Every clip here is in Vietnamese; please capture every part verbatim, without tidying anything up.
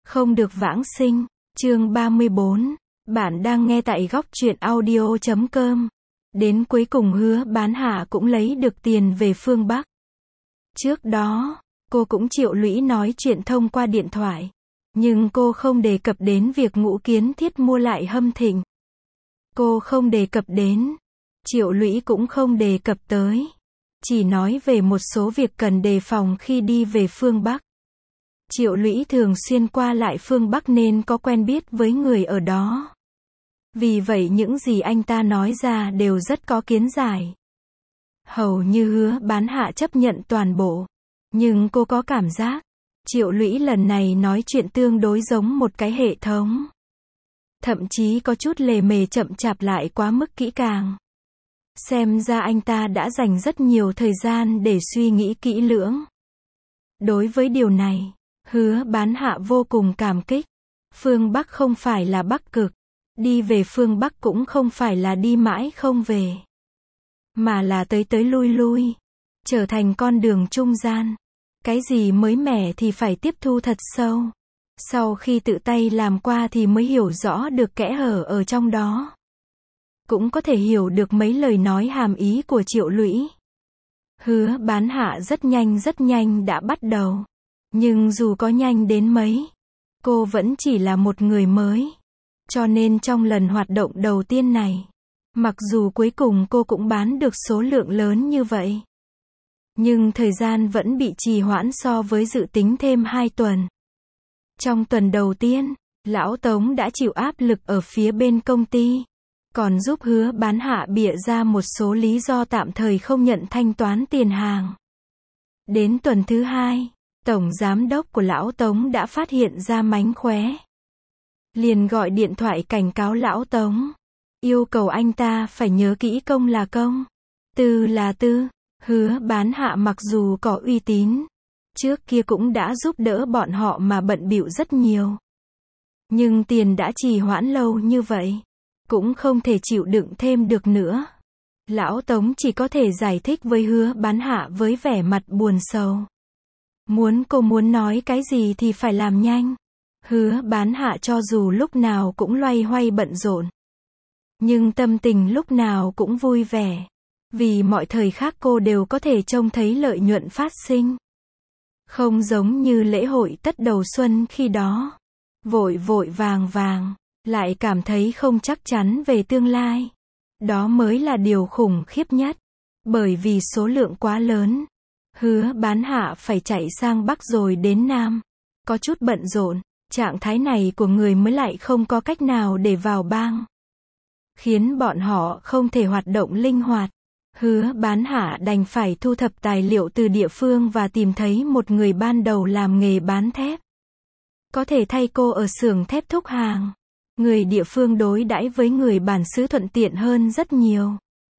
Không được vãng sinh. Chương ba mươi bốn. Bạn đang nghe tại góc truyện audio chấm com. Đến cuối cùng Hứa Bán Hạ cũng lấy được tiền về phương Bắc. Trước đó, cô cũng Triệu Lũy nói chuyện thông qua điện thoại. Nhưng cô không đề cập đến việc Ngũ Kiến Thiết mua lại Hâm Thịnh. Cô không đề cập đến. Triệu Lũy cũng không đề cập tới. Chỉ nói về một số việc cần đề phòng khi đi về phương Bắc. Triệu Lũy thường xuyên qua lại phương Bắc nên có quen biết với người ở đó. Vì vậy những gì anh ta nói ra đều rất có kiến giải. Hầu như Hứa Bán Hạ chấp nhận toàn bộ. Nhưng cô có cảm giác, Triệu Lũy lần này nói chuyện tương đối giống một cái hệ thống. Thậm chí có chút lề mề chậm chạp lại quá mức kỹ càng. Xem ra anh ta đã dành rất nhiều thời gian để suy nghĩ kỹ lưỡng. Đối với điều này, Hứa Bán Hạ vô cùng cảm kích. Phương Bắc không phải là Bắc Cực. Đi về phương Bắc cũng không phải là đi mãi không về. Mà là tới tới lui lui. Trở thành con đường trung gian. Cái gì mới mẻ thì phải tiếp thu thật sâu. Sau khi tự tay làm qua thì mới hiểu rõ được kẽ hở ở trong đó. Cũng có thể hiểu được mấy lời nói hàm ý của Triệu Lũy. Hứa Bán Hạ rất nhanh rất nhanh đã bắt đầu. Nhưng dù có nhanh đến mấy, cô vẫn chỉ là một người mới. Cho nên trong lần hoạt động đầu tiên này, mặc dù cuối cùng cô cũng bán được số lượng lớn như vậy, nhưng thời gian vẫn bị trì hoãn so với dự tính thêm hai tuần. Trong tuần đầu tiên, Lão Tống đã chịu áp lực ở phía bên công ty, còn giúp Hứa Bán Hạ bịa ra một số lý do tạm thời không nhận thanh toán tiền hàng. Đến tuần thứ hai, Tổng Giám đốc của Lão Tống đã phát hiện ra mánh khóe. Liền gọi điện thoại cảnh cáo Lão Tống. Yêu cầu anh ta phải nhớ kỹ công là công, tư là tư. Hứa Bán Hạ mặc dù có uy tín, trước kia cũng đã giúp đỡ bọn họ mà bận bịu rất nhiều. Nhưng tiền đã trì hoãn lâu như vậy, cũng không thể chịu đựng thêm được nữa. Lão Tống chỉ có thể giải thích với Hứa Bán Hạ với vẻ mặt buồn sầu. Muốn cô muốn nói cái gì thì phải làm nhanh. Hứa Bán Hạ cho dù lúc nào cũng loay hoay bận rộn, nhưng tâm tình lúc nào cũng vui vẻ. Vì mọi thời khắc cô đều có thể trông thấy lợi nhuận phát sinh. Không giống như lễ hội Tết đầu xuân khi đó. Vội vội vàng vàng, lại cảm thấy không chắc chắn về tương lai. Đó mới là điều khủng khiếp nhất. Bởi vì số lượng quá lớn. Hứa Bán Hạ phải chạy sang Bắc rồi đến Nam. Có chút bận rộn. Trạng thái này của người mới lại không có cách nào để vào bang. Khiến bọn họ không thể hoạt động linh hoạt. Hứa Bán Hạ đành phải thu thập tài liệu từ địa phương và tìm thấy một người ban đầu làm nghề bán thép. Có thể thay cô ở xưởng thép thúc hàng. Người địa phương đối đãi với người bản xứ thuận tiện hơn rất nhiều.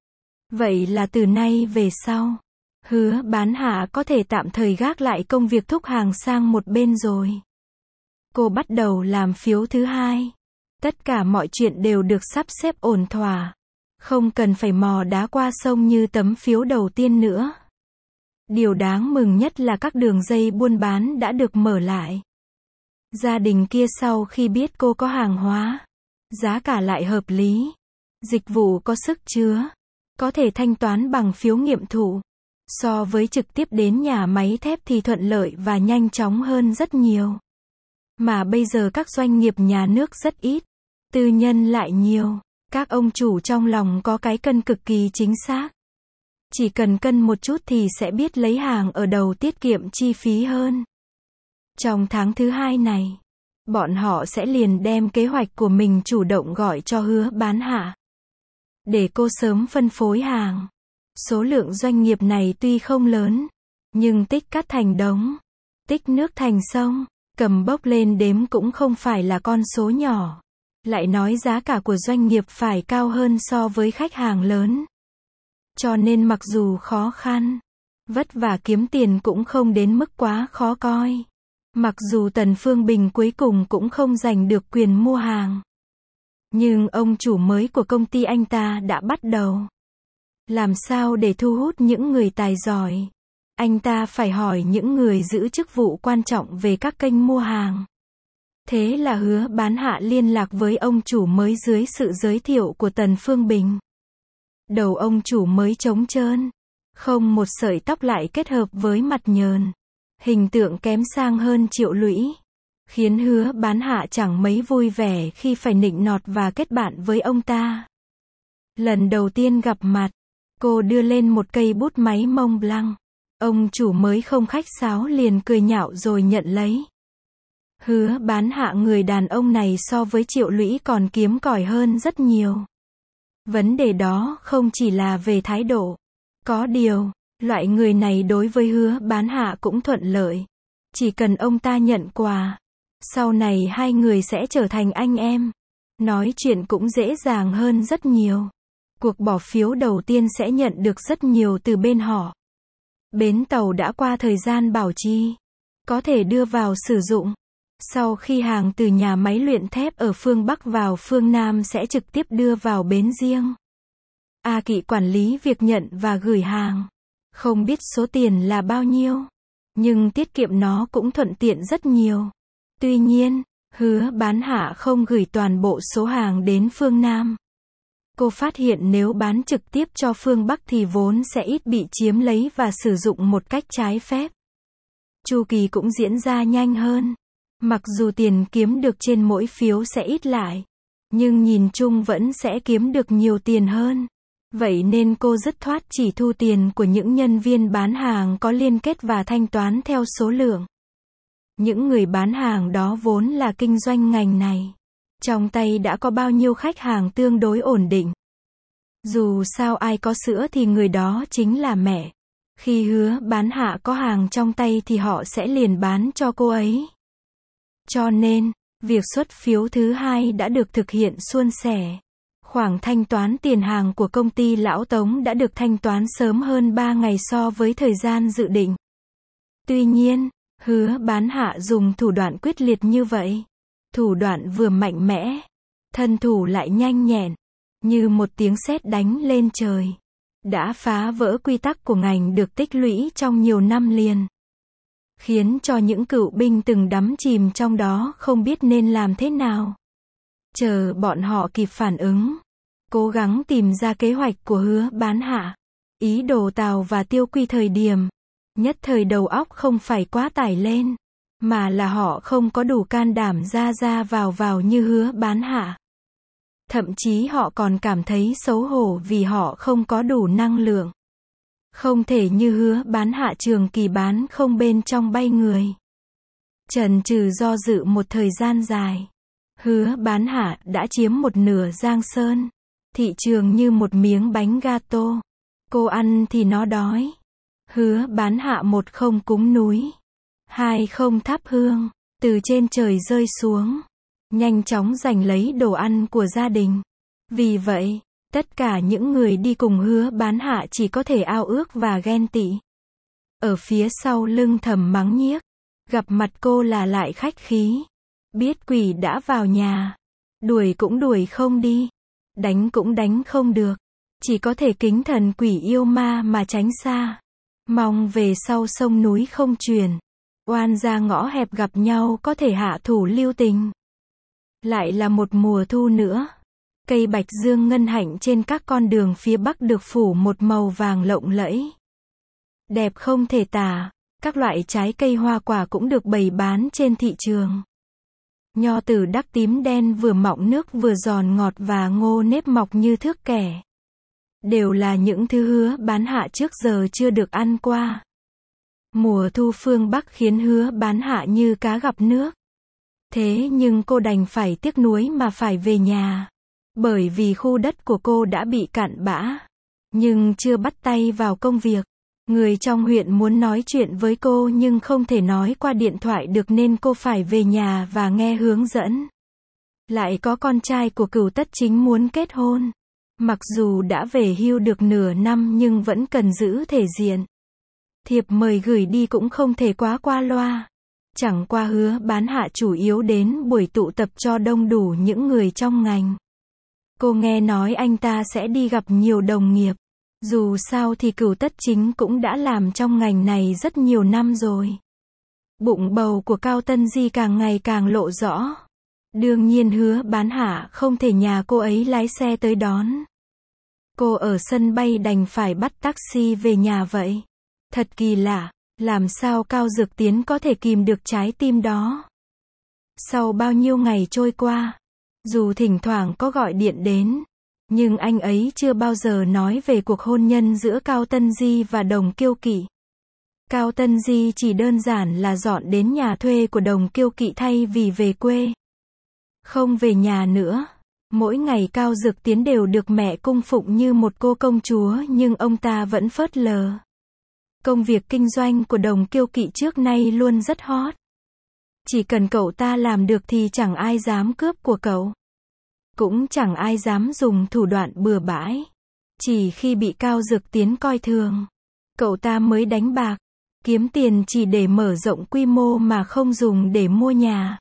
Vậy là từ nay về sau, Hứa Bán Hạ có thể tạm thời gác lại công việc thúc hàng sang một bên rồi. Cô bắt đầu làm phiếu thứ hai. Tất cả mọi chuyện đều được sắp xếp ổn thỏa. Không cần phải mò đá qua sông như tấm phiếu đầu tiên nữa. Điều đáng mừng nhất là các đường dây buôn bán đã được mở lại. Gia đình kia sau khi biết cô có hàng hóa, giá cả lại hợp lý, dịch vụ có sức chứa, có thể thanh toán bằng phiếu nghiệm thụ. So với trực tiếp đến nhà máy thép thì thuận lợi và nhanh chóng hơn rất nhiều. Mà bây giờ các doanh nghiệp nhà nước rất ít, tư nhân lại nhiều. Các ông chủ trong lòng có cái cân cực kỳ chính xác. Chỉ cần cân một chút thì sẽ biết lấy hàng ở đầu tiết kiệm chi phí hơn. Trong tháng thứ hai này, bọn họ sẽ liền đem kế hoạch của mình chủ động gọi cho Hứa Bán Hạ. Để cô sớm phân phối hàng. Số lượng doanh nghiệp này tuy không lớn, nhưng tích cát thành đống, tích nước thành sông, cầm bốc lên đếm cũng không phải là con số nhỏ. Lại nói giá cả của doanh nghiệp phải cao hơn so với khách hàng lớn. Cho nên mặc dù khó khăn, vất vả kiếm tiền cũng không đến mức quá khó coi. Mặc dù Tần Phương Bình cuối cùng cũng không giành được quyền mua hàng. Nhưng ông chủ mới của công ty anh ta đã bắt đầu. Làm sao để thu hút những người tài giỏi? Anh ta phải hỏi những người giữ chức vụ quan trọng về các kênh mua hàng. Thế là Hứa Bán Hạ liên lạc với ông chủ mới dưới sự giới thiệu của Tần Phương Bình. Đầu ông chủ mới trống trơn, không một sợi tóc lại kết hợp với mặt nhờn. Hình tượng kém sang hơn Triệu Lũy, khiến Hứa Bán Hạ chẳng mấy vui vẻ khi phải nịnh nọt và kết bạn với ông ta. Lần đầu tiên gặp mặt, cô đưa lên một cây bút máy Mont Blanc. Ông chủ mới không khách sáo liền cười nhạo rồi nhận lấy. Hứa Bán Hạ người đàn ông này so với Triệu Lũy còn kiếm cỏi hơn rất nhiều. Vấn đề đó không chỉ là về thái độ. Có điều, loại người này đối với Hứa Bán Hạ cũng thuận lợi. Chỉ cần ông ta nhận quà, sau này hai người sẽ trở thành anh em. Nói chuyện cũng dễ dàng hơn rất nhiều. Cuộc bỏ phiếu đầu tiên sẽ nhận được rất nhiều từ bên họ. Bến tàu đã qua thời gian bảo trì, có thể đưa vào sử dụng. Sau khi hàng từ nhà máy luyện thép ở phương Bắc vào phương Nam sẽ trực tiếp đưa vào bến riêng. A Kỵ quản lý việc nhận và gửi hàng. Không biết số tiền là bao nhiêu, nhưng tiết kiệm nó cũng thuận tiện rất nhiều. Tuy nhiên, Hứa Bán Hạ không gửi toàn bộ số hàng đến phương Nam. Cô phát hiện nếu bán trực tiếp cho phương Bắc thì vốn sẽ ít bị chiếm lấy và sử dụng một cách trái phép. Chu kỳ cũng diễn ra nhanh hơn. Mặc dù tiền kiếm được trên mỗi phiếu sẽ ít lại, nhưng nhìn chung vẫn sẽ kiếm được nhiều tiền hơn. Vậy nên cô dứt khoát chỉ thu tiền của những nhân viên bán hàng có liên kết và thanh toán theo số lượng. Những người bán hàng đó vốn là kinh doanh ngành này. Trong tay đã có bao nhiêu khách hàng tương đối ổn định. Dù sao ai có sữa thì người đó chính là mẹ. Khi Hứa Bán Hạ có hàng trong tay thì họ sẽ liền bán cho cô ấy. Cho nên, việc xuất phiếu thứ hai đã được thực hiện suôn sẻ. Khoản thanh toán tiền hàng của công ty Lão Tống đã được thanh toán sớm hơn ba ngày so với thời gian dự định. Tuy nhiên, Hứa Bán Hạ dùng thủ đoạn quyết liệt như vậy. Thủ đoạn vừa mạnh mẽ, thân thủ lại nhanh nhẹn, như một tiếng sét đánh lên trời. Đã phá vỡ quy tắc của ngành được tích lũy trong nhiều năm liền. Khiến cho những cựu binh từng đắm chìm trong đó không biết nên làm thế nào. Chờ bọn họ kịp phản ứng, cố gắng tìm ra kế hoạch của Hứa Bán Hạ. Ý đồ Tào và Tiêu Quy thời điểm nhất thời đầu óc không phải quá tải lên, mà là họ không có đủ can đảm ra ra vào vào như Hứa Bán Hạ. Thậm chí họ còn cảm thấy xấu hổ vì họ không có đủ năng lượng. Không thể như Hứa Bán Hạ trường kỳ bán không bên trong bay người. Chần chừ do dự một thời gian dài, Hứa Bán Hạ đã chiếm một nửa Giang Sơn. Thị trường như một miếng bánh gato. Cô ăn thì nó đói. Hứa Bán Hạ một không cúng núi, hai không thắp hương, từ trên trời rơi xuống, nhanh chóng giành lấy đồ ăn của gia đình. Vì vậy, tất cả những người đi cùng Hứa Bán Hạ chỉ có thể ao ước và ghen tị. Ở phía sau lưng thầm mắng nhiếc, gặp mặt cô là lại khách khí. Biết quỷ đã vào nhà, đuổi cũng đuổi không đi, đánh cũng đánh không được, chỉ có thể kính thần quỷ yêu ma mà tránh xa. Mong về sau sông núi không truyền, oan ra ngõ hẹp gặp nhau có thể hạ thủ lưu tình. Lại là một mùa thu nữa. Cây bạch dương ngân hạnh trên các con đường phía Bắc được phủ một màu vàng lộng lẫy. Đẹp không thể tả, các loại trái cây hoa quả cũng được bày bán trên thị trường. Nho tử đắc tím đen vừa mọng nước vừa giòn ngọt và ngô nếp mọc như thước kẻ. Đều là những thứ Hứa Bán Hạ trước giờ chưa được ăn qua. Mùa thu phương Bắc khiến Hứa Bán Hạ như cá gặp nước. Thế nhưng cô đành phải tiếc nuối mà phải về nhà. Bởi vì khu đất của cô đã bị cạn bã. Nhưng chưa bắt tay vào công việc. Người trong huyện muốn nói chuyện với cô nhưng không thể nói qua điện thoại được nên cô phải về nhà và nghe hướng dẫn. Lại có con trai của Cửu Tất Chính muốn kết hôn. Mặc dù đã về hưu được nửa năm nhưng vẫn cần giữ thể diện. Thiệp mời gửi đi cũng không thể quá qua loa. Chẳng qua Hứa Bán Hạ chủ yếu đến buổi tụ tập cho đông đủ những người trong ngành. Cô nghe nói anh ta sẽ đi gặp nhiều đồng nghiệp. Dù sao thì Cửu Tất Chính cũng đã làm trong ngành này rất nhiều năm rồi. Bụng bầu của Cao Tân Di càng ngày càng lộ rõ. Đương nhiên Hứa Bán Hạ không thể nhà cô ấy lái xe tới đón. Cô ở sân bay đành phải bắt taxi về nhà vậy. Thật kỳ lạ, làm sao Cao Dược Tiến có thể kìm được trái tim đó. Sau bao nhiêu ngày trôi qua, dù thỉnh thoảng có gọi điện đến, nhưng anh ấy chưa bao giờ nói về cuộc hôn nhân giữa Cao Tân Di và Đồng Kiêu Kỵ. Cao Tân Di chỉ đơn giản là dọn đến nhà thuê của Đồng Kiêu Kỵ thay vì về quê. Không về nhà nữa. Mỗi ngày Cao Dược Tiến đều được mẹ cung phụng như một cô công chúa nhưng ông ta vẫn phớt lờ. Công việc kinh doanh của Đồng Kiêu Kỵ trước nay luôn rất hot. Chỉ cần cậu ta làm được thì chẳng ai dám cướp của cậu. Cũng chẳng ai dám dùng thủ đoạn bừa bãi. Chỉ khi bị Cao Dược Tiến coi thường, cậu ta mới đánh bạc, kiếm tiền chỉ để mở rộng quy mô mà không dùng để mua nhà.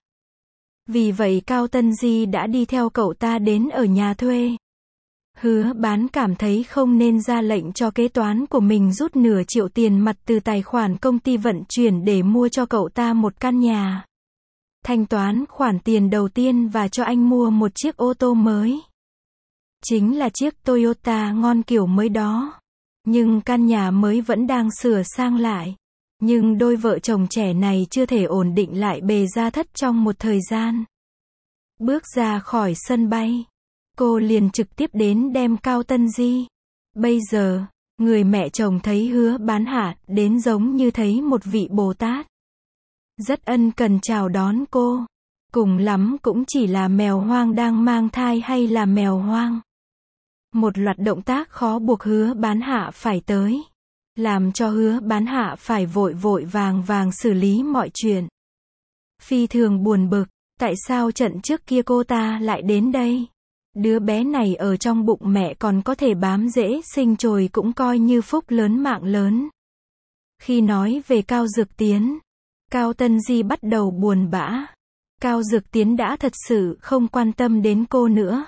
Vì vậy Cao Tân Di đã đi theo cậu ta đến ở nhà thuê. Hứa Bán cảm thấy không nên ra lệnh cho kế toán của mình rút nửa triệu tiền mặt từ tài khoản công ty vận chuyển để mua cho cậu ta một căn nhà. Thanh toán khoản tiền đầu tiên và cho anh mua một chiếc ô tô mới. Chính là chiếc Toyota ngon kiểu mới đó. Nhưng căn nhà mới vẫn đang sửa sang lại. Nhưng đôi vợ chồng trẻ này chưa thể ổn định lại bề gia thất trong một thời gian. Bước ra khỏi sân bay, cô liền trực tiếp đến đem Cao Tân Di. Bây giờ, người mẹ chồng thấy Hứa Bán Hạ đến giống như thấy một vị Bồ Tát. Rất ân cần chào đón cô. Cùng lắm cũng chỉ là mèo hoang đang mang thai hay là mèo hoang. Một loạt động tác khó buộc Hứa Bán Hạ phải tới. Làm cho Hứa Bán Hạ phải vội vội vàng vàng xử lý mọi chuyện. Phi thường buồn bực, tại sao trận trước kia cô ta lại đến đây? Đứa bé này ở trong bụng mẹ còn có thể bám rễ sinh trồi cũng coi như phúc lớn mạng lớn. Khi nói về Cao Dược Tiến, Cao Tân Di bắt đầu buồn bã. Cao Dược Tiến đã thật sự không quan tâm đến cô nữa.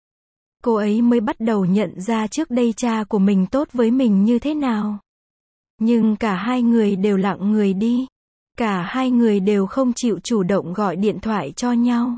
Cô ấy mới bắt đầu nhận ra trước đây cha của mình tốt với mình như thế nào. Nhưng cả hai người đều lặng người đi. Cả hai người đều không chịu chủ động gọi điện thoại cho nhau.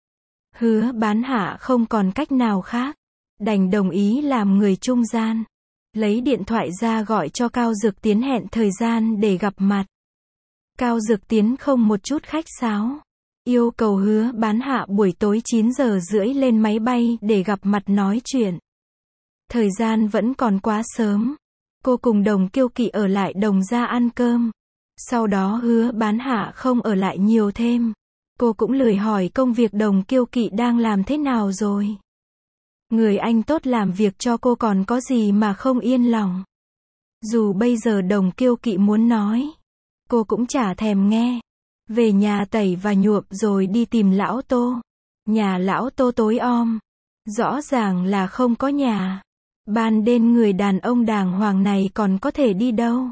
Hứa Bán Hạ không còn cách nào khác. Đành đồng ý làm người trung gian. Lấy điện thoại ra gọi cho Cao Dược Tiến hẹn thời gian để gặp mặt. Cao Dược Tiến không một chút khách sáo. Yêu cầu Hứa Bán Hạ buổi tối chín giờ rưỡi lên máy bay để gặp mặt nói chuyện. Thời gian vẫn còn quá sớm. Cô cùng Đồng Kiêu Kỵ ở lại Đồng gia ăn cơm. Sau đó Hứa Bán Hạ không ở lại nhiều thêm. Cô cũng lười hỏi công việc Đồng Kiêu Kỵ đang làm thế nào rồi. Người anh tốt làm việc cho cô còn có gì mà không yên lòng. Dù bây giờ Đồng Kiêu Kỵ muốn nói, cô cũng chả thèm nghe. Về nhà tẩy và nhuộm rồi đi tìm lão Tô. Nhà lão Tô tối om. Rõ ràng là không có nhà. Ban đêm người đàn ông đàng hoàng này còn có thể đi đâu.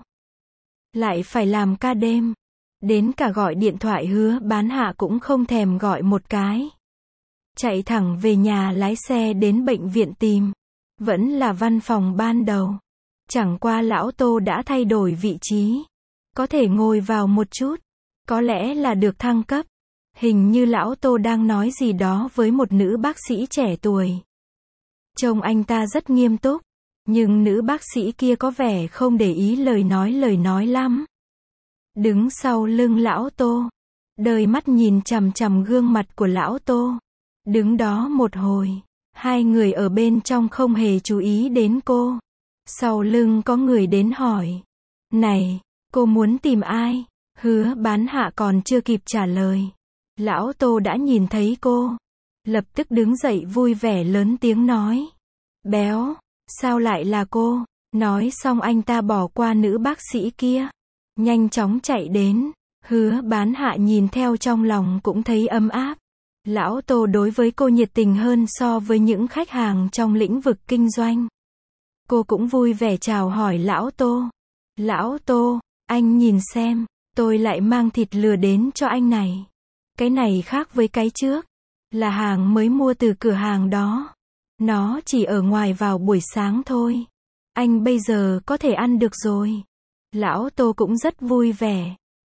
Lại phải làm ca đêm. Đến cả gọi điện thoại Hứa Bán Hạ cũng không thèm gọi một cái. Chạy thẳng về nhà lái xe đến bệnh viện tìm. Vẫn là văn phòng ban đầu. Chẳng qua lão Tô đã thay đổi vị trí. Có thể ngồi vào một chút. Có lẽ là được thăng cấp. Hình như lão Tô đang nói gì đó với một nữ bác sĩ trẻ tuổi. Trông anh ta rất nghiêm túc. Nhưng nữ bác sĩ kia có vẻ không để ý lời nói lời nói lắm. Đứng sau lưng lão Tô. Đời mắt nhìn chằm chằm gương mặt của lão Tô. Đứng đó một hồi. Hai người ở bên trong không hề chú ý đến cô. Sau lưng có người đến hỏi. Này, cô muốn tìm ai? Hứa Bán Hạ còn chưa kịp trả lời. Lão Tô đã nhìn thấy cô. Lập tức đứng dậy vui vẻ lớn tiếng nói. Béo, sao lại là cô? Nói xong anh ta bỏ qua nữ bác sĩ kia. Nhanh chóng chạy đến. Hứa Bán Hạ nhìn theo trong lòng cũng thấy ấm áp. Lão Tô đối với cô nhiệt tình hơn so với những khách hàng trong lĩnh vực kinh doanh. Cô cũng vui vẻ chào hỏi lão Tô. Lão Tô, anh nhìn xem, tôi lại mang thịt lừa đến cho anh này. Cái này khác với cái trước. Là hàng mới mua từ cửa hàng đó. Nó chỉ ở ngoài vào buổi sáng thôi. Anh bây giờ có thể ăn được rồi. Lão Tô cũng rất vui vẻ.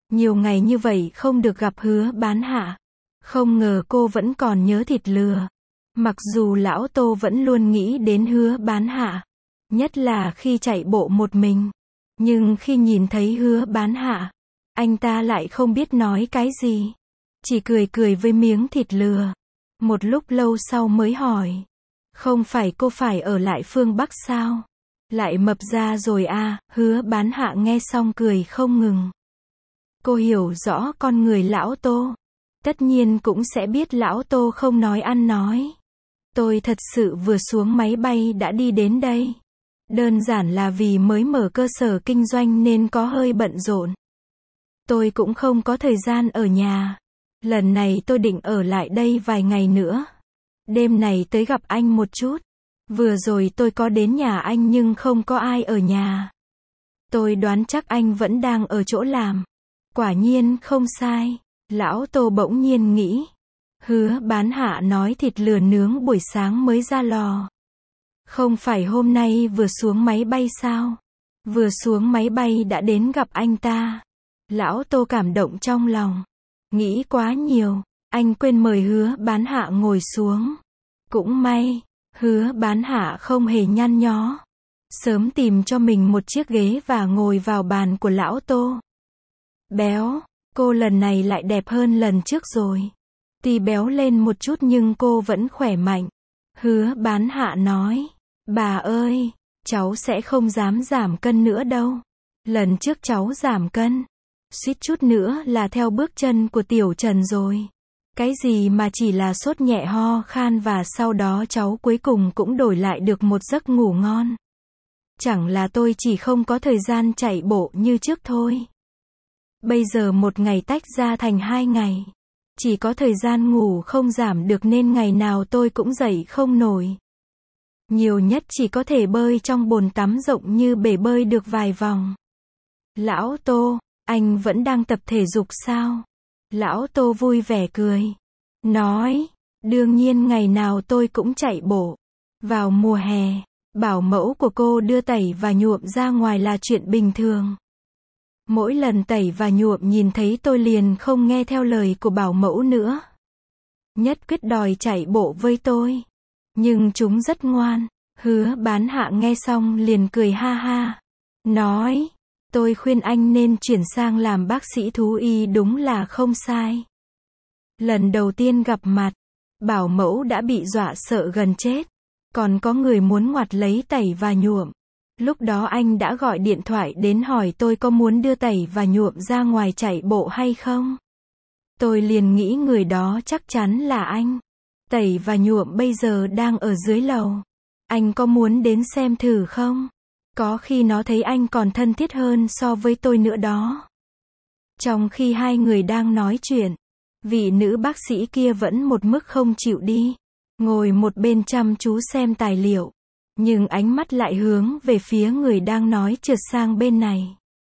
Nhiều ngày như vậy không được gặp Hứa Bán Hạ. Không ngờ cô vẫn còn nhớ thịt lừa. Mặc dù lão Tô vẫn luôn nghĩ đến Hứa Bán Hạ. Nhất là khi chạy bộ một mình. Nhưng khi nhìn thấy Hứa Bán Hạ, anh ta lại không biết nói cái gì. Chỉ cười cười với miếng thịt lừa. Một lúc lâu sau mới hỏi. Không phải cô phải ở lại phương Bắc sao? Lại mập ra rồi à? Hứa Bán Hạ nghe xong cười không ngừng. Cô hiểu rõ con người lão Tô. Tất nhiên cũng sẽ biết lão Tô không nói ăn nói. Tôi thật sự vừa xuống máy bay đã đi đến đây. Đơn giản là vì mới mở cơ sở kinh doanh nên có hơi bận rộn. Tôi cũng không có thời gian ở nhà. Lần này tôi định ở lại đây vài ngày nữa. Đêm này tới gặp anh một chút. Vừa rồi tôi có đến nhà anh nhưng không có ai ở nhà. Tôi đoán chắc anh vẫn đang ở chỗ làm. Quả nhiên không sai. Lão Tô bỗng nhiên nghĩ. Hứa Bán Hạ nói thịt lừa nướng buổi sáng mới ra lò. Không phải hôm nay vừa xuống máy bay sao? Vừa xuống máy bay đã đến gặp anh ta. Lão Tô cảm động trong lòng. Nghĩ quá nhiều. Anh quên mời Hứa Bán Hạ ngồi xuống. Cũng may. Hứa Bán Hạ không hề nhăn nhó. Sớm tìm cho mình một chiếc ghế và ngồi vào bàn của lão Tô. Béo. Cô lần này lại đẹp hơn lần trước rồi. Tuy béo lên một chút nhưng cô vẫn khỏe mạnh. Hứa Bán Hạ nói. Bà ơi, cháu sẽ không dám giảm cân nữa đâu. Lần trước cháu giảm cân. Suýt chút nữa là theo bước chân của Tiểu Trần rồi. Cái gì mà chỉ là sốt nhẹ ho khan và sau đó cháu cuối cùng cũng đổi lại được một giấc ngủ ngon. Chẳng là tôi chỉ không có thời gian chạy bộ như trước thôi. Bây giờ một ngày tách ra thành hai ngày. Chỉ có thời gian ngủ không giảm được nên ngày nào tôi cũng dậy không nổi. Nhiều nhất chỉ có thể bơi trong bồn tắm rộng như bể bơi được vài vòng. Lão Tô, anh vẫn đang tập thể dục sao? Lão Tô vui vẻ cười. Nói, đương nhiên ngày nào tôi cũng chạy bộ. Vào mùa hè, bảo mẫu của cô đưa tẩy và nhuộm ra ngoài là chuyện bình thường. Mỗi lần tẩy và nhuộm nhìn thấy tôi liền không nghe theo lời của bảo mẫu nữa. Nhất quyết đòi chạy bộ với tôi. Nhưng chúng rất ngoan. Hứa Bán Hạ nghe xong liền cười ha ha. Nói, tôi khuyên anh nên chuyển sang làm bác sĩ thú y đúng là không sai. Lần đầu tiên gặp mặt, bảo mẫu đã bị dọa sợ gần chết. Còn có người muốn ngoặt lấy tẩy và nhuộm. Lúc đó anh đã gọi điện thoại đến hỏi tôi có muốn đưa tẩy và nhuộm ra ngoài chạy bộ hay không. Tôi liền nghĩ người đó chắc chắn là anh. Tẩy và nhuộm bây giờ đang ở dưới lầu. Anh có muốn đến xem thử không? Có khi nó thấy anh còn thân thiết hơn so với tôi nữa đó. Trong khi hai người đang nói chuyện, vị nữ bác sĩ kia vẫn một mức không chịu đi. Ngồi một bên chăm chú xem tài liệu. Nhưng ánh mắt lại hướng về phía người đang nói trượt sang bên này.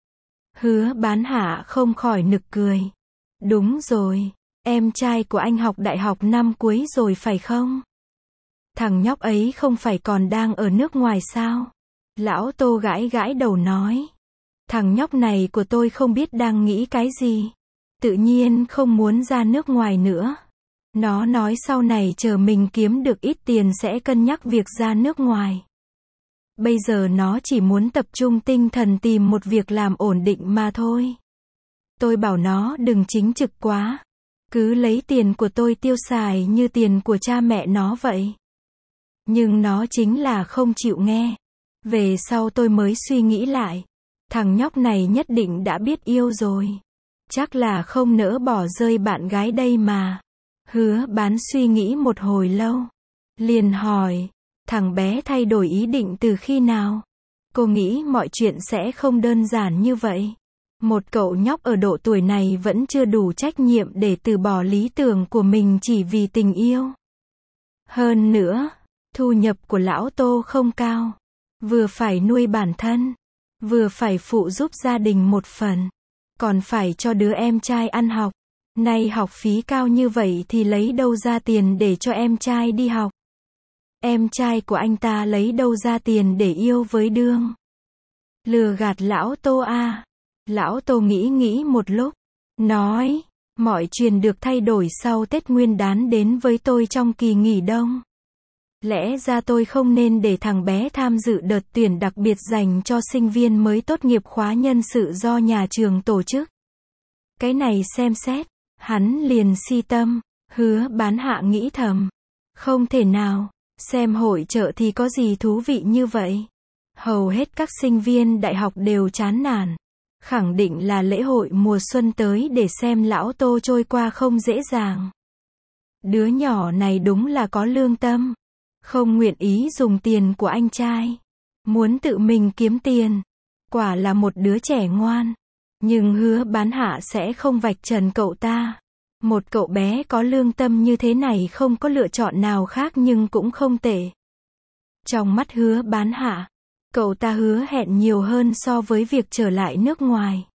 Hứa Bán Hạ không khỏi nực cười. Đúng rồi, em trai của anh học đại học năm cuối rồi phải không? Thằng nhóc ấy không phải còn đang ở nước ngoài sao? Lão Tô gãi gãi đầu nói. Thằng nhóc này của tôi không biết đang nghĩ cái gì. Tự nhiên không muốn ra nước ngoài nữa. Nó nói sau này chờ mình kiếm được ít tiền sẽ cân nhắc việc ra nước ngoài. Bây giờ nó chỉ muốn tập trung tinh thần tìm một việc làm ổn định mà thôi. Tôi bảo nó đừng chính trực quá. Cứ lấy tiền của tôi tiêu xài như tiền của cha mẹ nó vậy. Nhưng nó chính là không chịu nghe. Về sau tôi mới suy nghĩ lại. Thằng nhóc này nhất định đã biết yêu rồi. Chắc là không nỡ bỏ rơi bạn gái đây mà. Hứa Bán suy nghĩ một hồi lâu. Liền hỏi, thằng bé thay đổi ý định từ khi nào? Cô nghĩ mọi chuyện sẽ không đơn giản như vậy. Một cậu nhóc ở độ tuổi này vẫn chưa đủ trách nhiệm để từ bỏ lý tưởng của mình chỉ vì tình yêu. Hơn nữa, thu nhập của lão Tô không cao. Vừa phải nuôi bản thân, vừa phải phụ giúp gia đình một phần. Còn phải cho đứa em trai ăn học. Nay học phí cao như vậy thì lấy đâu ra tiền để cho em trai đi học? Em trai của anh ta lấy đâu ra tiền để yêu với Đương? Lừa gạt lão Tô à? Lão Tô nghĩ nghĩ một lúc, nói, mọi chuyện được thay đổi sau Tết Nguyên đán đến với tôi trong kỳ nghỉ đông. Lẽ ra tôi không nên để thằng bé tham dự đợt tuyển đặc biệt dành cho sinh viên mới tốt nghiệp khóa nhân sự do nhà trường tổ chức. Cái này xem xét, hắn liền si tâm, Hứa Bán Hạ nghĩ thầm. Không thể nào, xem hội chợ thì có gì thú vị như vậy. Hầu hết các sinh viên đại học đều chán nản. Khẳng định là lễ hội mùa xuân tới để xem lão Tô trôi qua không dễ dàng. Đứa nhỏ này đúng là có lương tâm. Không nguyện ý dùng tiền của anh trai. Muốn tự mình kiếm tiền. Quả là một đứa trẻ ngoan. Nhưng Hứa Bán Hạ sẽ không vạch trần cậu ta. Một cậu bé có lương tâm như thế này không có lựa chọn nào khác nhưng cũng không tệ. Trong mắt Hứa Bán Hạ, cậu ta hứa hẹn nhiều hơn so với việc trở lại nước ngoài.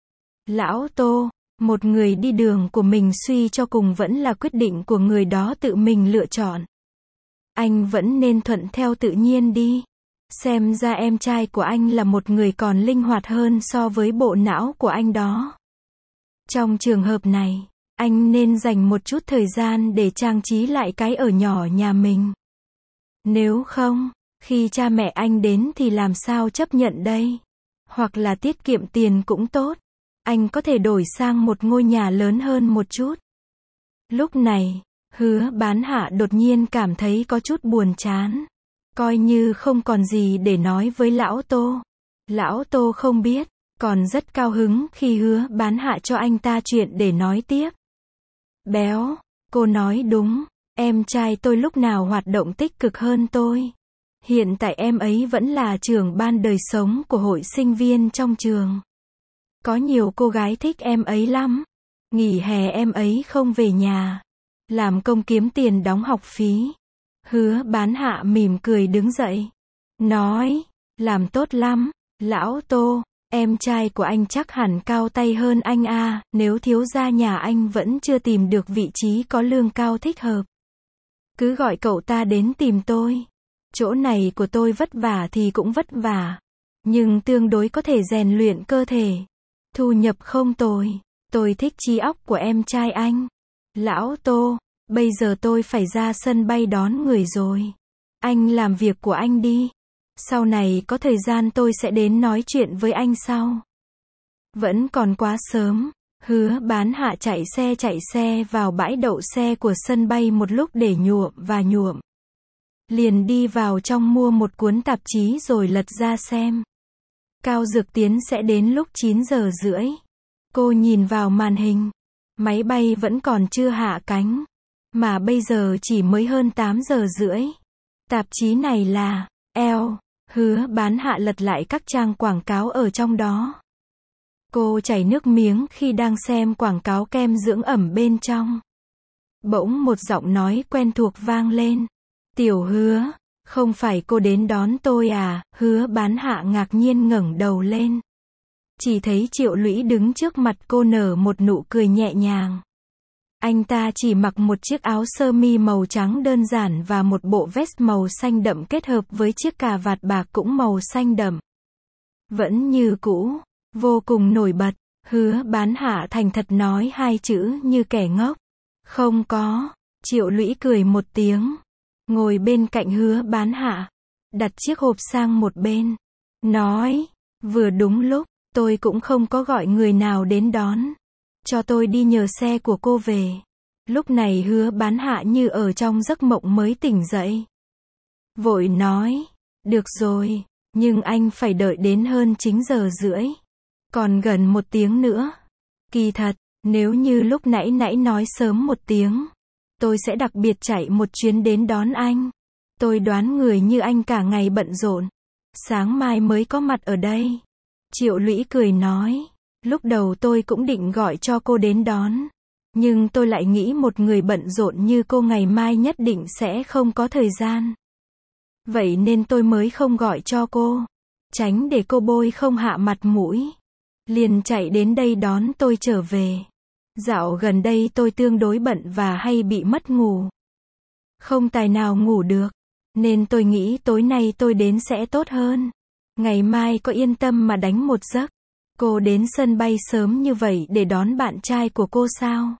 Lão Tô, một người đi đường của mình suy cho cùng vẫn là quyết định của người đó tự mình lựa chọn. Anh vẫn nên thuận theo tự nhiên đi. Xem ra em trai của anh là một người còn linh hoạt hơn so với bộ não của anh đó. Trong trường hợp này, anh nên dành một chút thời gian để trang trí lại cái ở nhỏ nhà mình. Nếu không, khi cha mẹ anh đến thì làm sao chấp nhận đây? Hoặc là tiết kiệm tiền cũng tốt. Anh có thể đổi sang một ngôi nhà lớn hơn một chút. Lúc này, Hứa Bán Hạ đột nhiên cảm thấy có chút buồn chán. Coi như không còn gì để nói với lão Tô. Lão Tô không biết, còn rất cao hứng khi Hứa Bán Hạ cho anh ta chuyện để nói tiếp. Béo, cô nói đúng, em trai tôi lúc nào hoạt động tích cực hơn tôi. Hiện tại em ấy vẫn là trưởng ban đời sống của hội sinh viên trong trường. Có nhiều cô gái thích em ấy lắm. Nghỉ hè em ấy không về nhà. Làm công kiếm tiền đóng học phí. Hứa Bán Hạ mỉm cười đứng dậy. Nói, làm tốt lắm, lão Tô, em trai của anh chắc hẳn cao tay hơn anh a, nếu thiếu gia nhà anh vẫn chưa tìm được vị trí có lương cao thích hợp. Cứ gọi cậu ta đến tìm tôi. Chỗ này của tôi vất vả thì cũng vất vả. Nhưng tương đối có thể rèn luyện cơ thể. Thu nhập không tồi. Tôi thích trí óc của em trai anh. Lão Tô, bây giờ tôi phải ra sân bay đón người rồi. Anh làm việc của anh đi. Sau này có thời gian tôi sẽ đến nói chuyện với anh sau. Vẫn còn quá sớm. Hứa Bán Hạ chạy xe chạy xe vào bãi đậu xe của sân bay một lúc để nhuộm và nhuộm. Liền đi vào trong mua một cuốn tạp chí rồi lật ra xem. Cao Dược Tiến sẽ đến lúc chín giờ rưỡi. Cô nhìn vào màn hình. Máy bay vẫn còn chưa hạ cánh. Mà bây giờ chỉ mới hơn tám giờ rưỡi. Tạp chí này là Elle. Hứa Bán Hạ lật lại các trang quảng cáo ở trong đó. Cô chảy nước miếng khi đang xem quảng cáo kem dưỡng ẩm bên trong. Bỗng một giọng nói quen thuộc vang lên. Tiểu Hứa, không phải cô đến đón tôi à? Hứa Bán Hạ ngạc nhiên ngẩng đầu lên. Chỉ thấy Triệu Lũy đứng trước mặt cô nở một nụ cười nhẹ nhàng. Anh ta chỉ mặc một chiếc áo sơ mi màu trắng đơn giản và một bộ vest màu xanh đậm kết hợp với chiếc cà vạt bạc cũng màu xanh đậm. Vẫn như cũ, vô cùng nổi bật. Hứa Bán Hạ thành thật nói hai chữ như kẻ ngốc. Không có. Triệu Lũy cười một tiếng. Ngồi bên cạnh Hứa Bán Hạ. Đặt chiếc hộp sang một bên. Nói. Vừa đúng lúc, tôi cũng không có gọi người nào đến đón. Cho tôi đi nhờ xe của cô về. Lúc này Hứa Bán Hạ như ở trong giấc mộng mới tỉnh dậy. Vội nói. Được rồi, nhưng anh phải đợi đến hơn chín giờ rưỡi. Còn gần một tiếng nữa. Kỳ thật, nếu như lúc nãy nãy nói sớm một tiếng. Tôi sẽ đặc biệt chạy một chuyến đến đón anh. Tôi đoán người như anh cả ngày bận rộn. Sáng mai mới có mặt ở đây. Triệu Lũy cười nói. Lúc đầu tôi cũng định gọi cho cô đến đón. Nhưng tôi lại nghĩ một người bận rộn như cô ngày mai nhất định sẽ không có thời gian. Vậy nên tôi mới không gọi cho cô. Tránh để cô bôi không hạ mặt mũi. Liền chạy đến đây đón tôi trở về. Dạo gần đây tôi tương đối bận và hay bị mất ngủ. Không tài nào ngủ được. Nên tôi nghĩ tối nay tôi đến sẽ tốt hơn. Ngày mai có yên tâm mà đánh một giấc. Cô đến sân bay sớm như vậy để đón bạn trai của cô sao?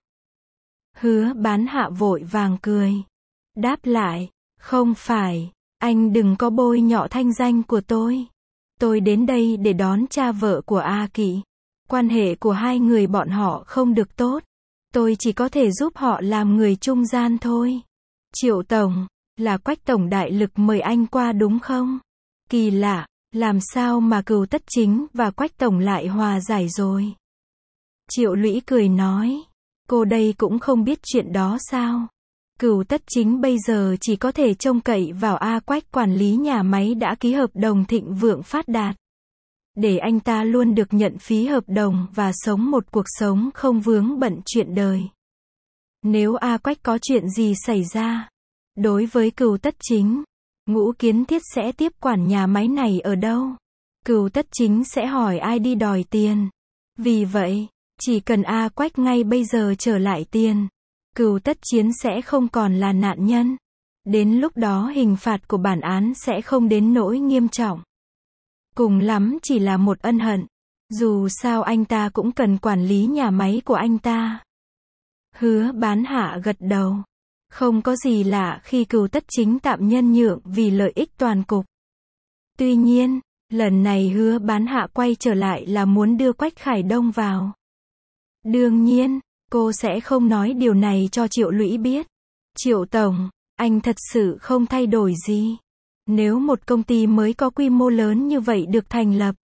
Hứa bán hạ vội vàng cười. Đáp lại, không phải, anh đừng có bôi nhọ thanh danh của tôi. Tôi đến đây để đón cha vợ của A Kỷ. Quan hệ của hai người bọn họ không được tốt. Tôi chỉ có thể giúp họ làm người trung gian thôi. Triệu Tổng, là Quách Tổng đại lực mời anh qua đúng không? Kỳ lạ, làm sao mà Cửu Tất Chính và Quách Tổng lại hòa giải rồi? Triệu Lũy cười nói, cô đây cũng không biết chuyện đó sao? Cửu Tất Chính bây giờ chỉ có thể trông cậy vào A Quách quản lý nhà máy đã ký hợp đồng thịnh vượng phát đạt. Để anh ta luôn được nhận phí hợp đồng và sống một cuộc sống không vướng bận chuyện đời. Nếu A Quách có chuyện gì xảy ra, đối với Cửu Tất Chính, Ngũ Kiến Thiết sẽ tiếp quản nhà máy này ở đâu? Cửu Tất Chính sẽ hỏi ai đi đòi tiền. Vì vậy, chỉ cần A Quách ngay bây giờ trở lại tiền, Cửu Tất Chiến sẽ không còn là nạn nhân. Đến lúc đó hình phạt của bản án sẽ không đến nỗi nghiêm trọng. Cùng lắm chỉ là một ân hận. Dù sao anh ta cũng cần quản lý nhà máy của anh ta. Hứa bán hạ gật đầu. Không có gì lạ khi Cửu Tất Chính tạm nhân nhượng vì lợi ích toàn cục. Tuy nhiên, lần này hứa bán hạ quay trở lại là muốn đưa Quách Khải Đông vào. Đương nhiên, cô sẽ không nói điều này cho Triệu Lũy biết. Triệu Tổng, anh thật sự không thay đổi gì. Nếu một công ty mới có quy mô lớn như vậy được thành lập,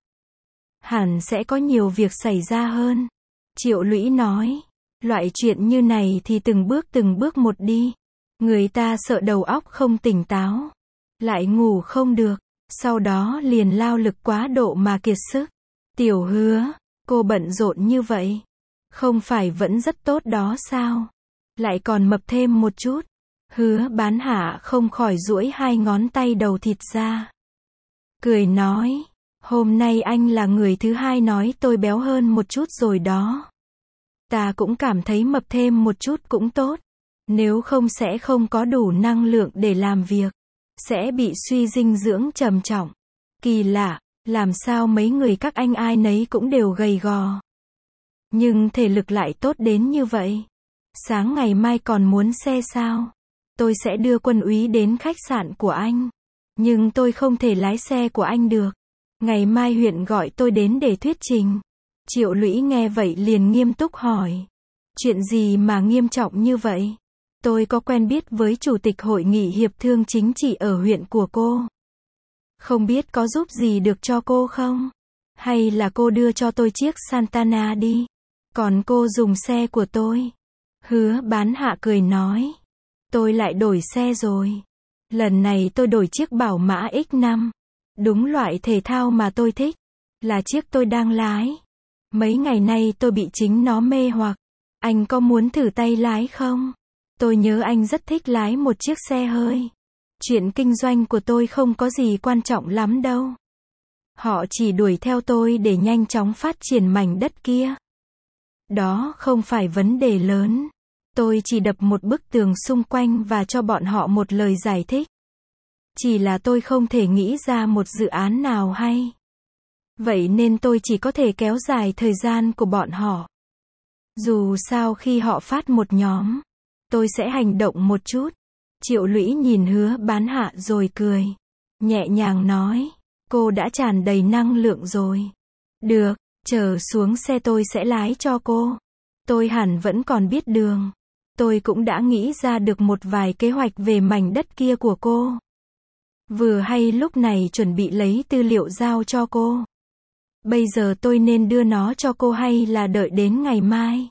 hẳn sẽ có nhiều việc xảy ra hơn. Triệu Lũy nói, loại chuyện như này thì từng bước từng bước một đi. Người ta sợ đầu óc không tỉnh táo, lại ngủ không được, sau đó liền lao lực quá độ mà kiệt sức. Tiểu Hứa, cô bận rộn như vậy, không phải vẫn rất tốt đó sao? Lại còn mập thêm một chút. Hứa bán hạ không khỏi duỗi hai ngón tay đầu thịt ra. Cười nói, hôm nay anh là người thứ hai nói tôi béo hơn một chút rồi đó. Ta cũng cảm thấy mập thêm một chút cũng tốt. Nếu không sẽ không có đủ năng lượng để làm việc. Sẽ bị suy dinh dưỡng trầm trọng. Kỳ lạ, làm sao mấy người các anh ai nấy cũng đều gầy gò. Nhưng thể lực lại tốt đến như vậy. Sáng ngày mai còn muốn xe sao? Tôi sẽ đưa Quân úy đến khách sạn của anh. Nhưng tôi không thể lái xe của anh được. Ngày mai huyện gọi tôi đến để thuyết trình. Triệu Lũy nghe vậy liền nghiêm túc hỏi. Chuyện gì mà nghiêm trọng như vậy? Tôi có quen biết với chủ tịch hội nghị hiệp thương chính trị ở huyện của cô. Không biết có giúp gì được cho cô không? Hay là cô đưa cho tôi chiếc Santana đi? Còn cô dùng xe của tôi. Hứa bán hạ cười nói. Tôi lại đổi xe rồi. Lần này tôi đổi chiếc Bảo Mã X năm. Đúng loại thể thao mà tôi thích. Là chiếc tôi đang lái. Mấy ngày nay tôi bị chính nó mê hoặc. Anh có muốn thử tay lái không? Tôi nhớ anh rất thích lái một chiếc xe hơi. Chuyện kinh doanh của tôi không có gì quan trọng lắm đâu. Họ chỉ đuổi theo tôi để nhanh chóng phát triển mảnh đất kia. Đó không phải vấn đề lớn. Tôi chỉ đập một bức tường xung quanh và cho bọn họ một lời giải thích. Chỉ là tôi không thể nghĩ ra một dự án nào hay. Vậy nên tôi chỉ có thể kéo dài thời gian của bọn họ. Dù sao khi họ phát một nhóm, tôi sẽ hành động một chút. Triệu Lũy nhìn hứa bán hạ rồi cười. Nhẹ nhàng nói, cô đã tràn đầy năng lượng rồi. Được, chờ xuống xe tôi sẽ lái cho cô. Tôi hẳn vẫn còn biết đường. Tôi cũng đã nghĩ ra được một vài kế hoạch về mảnh đất kia của cô. Vừa hay lúc này chuẩn bị lấy tư liệu giao cho cô. Bây giờ tôi nên đưa nó cho cô hay là đợi đến ngày mai?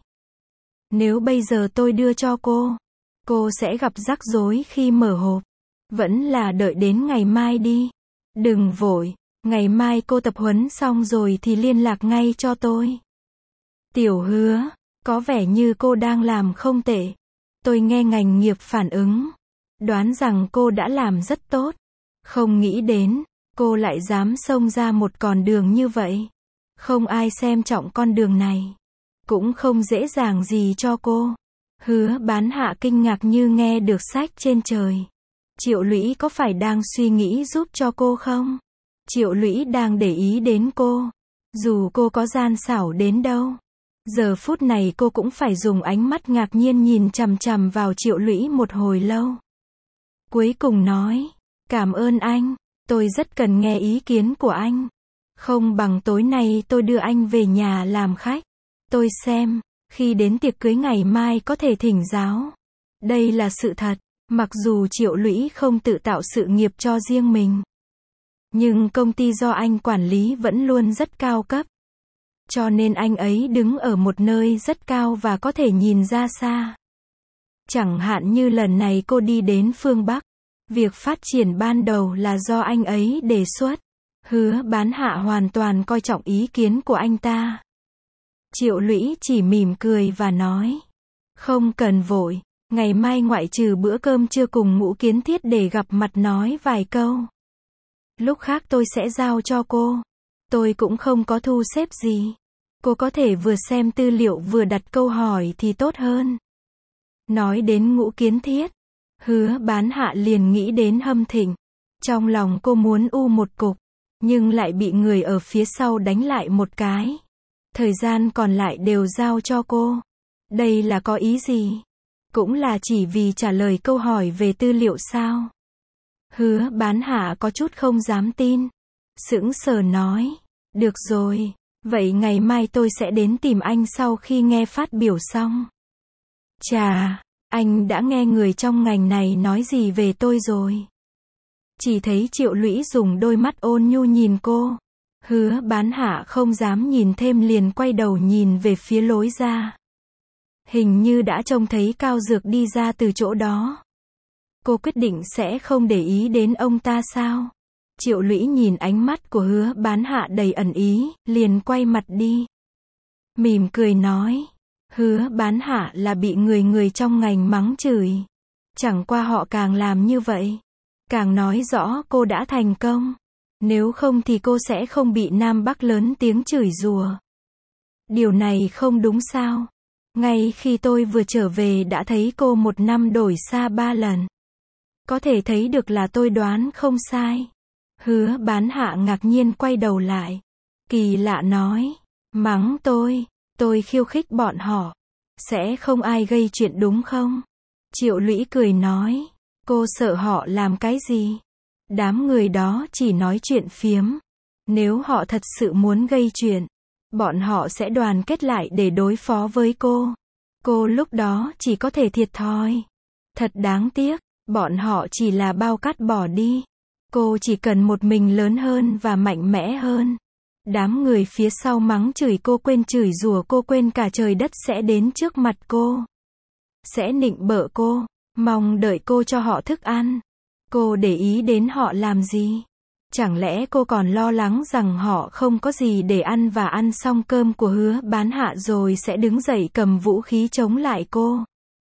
Nếu bây giờ tôi đưa cho cô, cô sẽ gặp rắc rối khi mở hộp. Vẫn là đợi đến ngày mai đi. Đừng vội, ngày mai cô tập huấn xong rồi thì liên lạc ngay cho tôi. Tiểu Hứa, có vẻ như cô đang làm không tệ. Tôi nghe ngành nghiệp phản ứng, đoán rằng cô đã làm rất tốt. Không nghĩ đến, cô lại dám xông ra một con đường như vậy. Không ai xem trọng con đường này. Cũng không dễ dàng gì cho cô. Hứa bán hạ kinh ngạc như nghe được sách trên trời. Triệu Lũy có phải đang suy nghĩ giúp cho cô không? Triệu Lũy đang để ý đến cô. Dù cô có gian xảo đến đâu, giờ phút này cô cũng phải dùng ánh mắt ngạc nhiên nhìn chằm chằm vào Triệu Lũy một hồi lâu. Cuối cùng nói, cảm ơn anh, tôi rất cần nghe ý kiến của anh. Không bằng tối nay tôi đưa anh về nhà làm khách. Tôi xem, khi đến tiệc cưới ngày mai có thể thỉnh giáo. Đây là sự thật, mặc dù Triệu Lũy không tự tạo sự nghiệp cho riêng mình. Nhưng công ty do anh quản lý vẫn luôn rất cao cấp. Cho nên anh ấy đứng ở một nơi rất cao và có thể nhìn ra xa. Chẳng hạn như lần này cô đi đến phương Bắc. Việc phát triển ban đầu là do anh ấy đề xuất. Hứa Bán Hạ hoàn toàn coi trọng ý kiến của anh ta. Triệu Lũy chỉ mỉm cười và nói. Không cần vội, ngày mai ngoại trừ bữa cơm trưa cùng Ngũ Kiến Thiết để gặp mặt nói vài câu. Lúc khác tôi sẽ giao cho cô. Tôi cũng không có thu xếp gì. Cô có thể vừa xem tư liệu vừa đặt câu hỏi thì tốt hơn. Nói đến Ngũ Kiến Thiết, Hứa Bán Hạ liền nghĩ đến Hâm Thịnh. Trong lòng cô muốn u một cục, nhưng lại bị người ở phía sau đánh lại một cái. Thời gian còn lại đều giao cho cô. Đây là có ý gì? Cũng là chỉ vì trả lời câu hỏi về tư liệu sao? Hứa Bán Hạ có chút không dám tin. Sững sờ nói. Được rồi, vậy ngày mai tôi sẽ đến tìm anh sau khi nghe phát biểu xong. Chà, anh đã nghe người trong ngành này nói gì về tôi rồi? Chỉ thấy Triệu Lũy dùng đôi mắt ôn nhu nhìn cô. Hứa Bán Hạ không dám nhìn thêm liền quay đầu nhìn về phía lối ra. Hình như đã trông thấy Cao Dược đi ra từ chỗ đó. Cô quyết định sẽ không để ý đến ông ta sao? Triệu Lũy nhìn ánh mắt của Hứa Bán Hạ đầy ẩn ý, liền quay mặt đi. Mỉm cười nói. Hứa Bán Hạ là bị người người trong ngành mắng chửi. Chẳng qua họ càng làm như vậy, càng nói rõ cô đã thành công. Nếu không thì cô sẽ không bị Nam Bắc lớn tiếng chửi rủa. Điều này không đúng sao? Ngay khi tôi vừa trở về đã thấy cô một năm đổi xa ba lần. Có thể thấy được là tôi đoán không sai. Hứa Bán Hạ ngạc nhiên quay đầu lại. Kỳ lạ nói. Mắng tôi, tôi khiêu khích bọn họ. Sẽ không ai gây chuyện đúng không? Triệu Lũy cười nói. Cô sợ họ làm cái gì? Đám người đó chỉ nói chuyện phiếm. Nếu họ thật sự muốn gây chuyện, bọn họ sẽ đoàn kết lại để đối phó với cô. Cô lúc đó chỉ có thể thiệt thòi. Thật đáng tiếc, bọn họ chỉ là bao cát bỏ đi. Cô chỉ cần một mình lớn hơn và mạnh mẽ hơn. Đám người phía sau mắng chửi cô, quên chửi rủa cô, quên cả trời đất sẽ đến trước mặt cô. Sẽ nịnh bợ cô, mong đợi cô cho họ thức ăn. Cô để ý đến họ làm gì? Chẳng lẽ cô còn lo lắng rằng họ không có gì để ăn và ăn xong cơm của Hứa Bán Hạ rồi sẽ đứng dậy cầm vũ khí chống lại cô?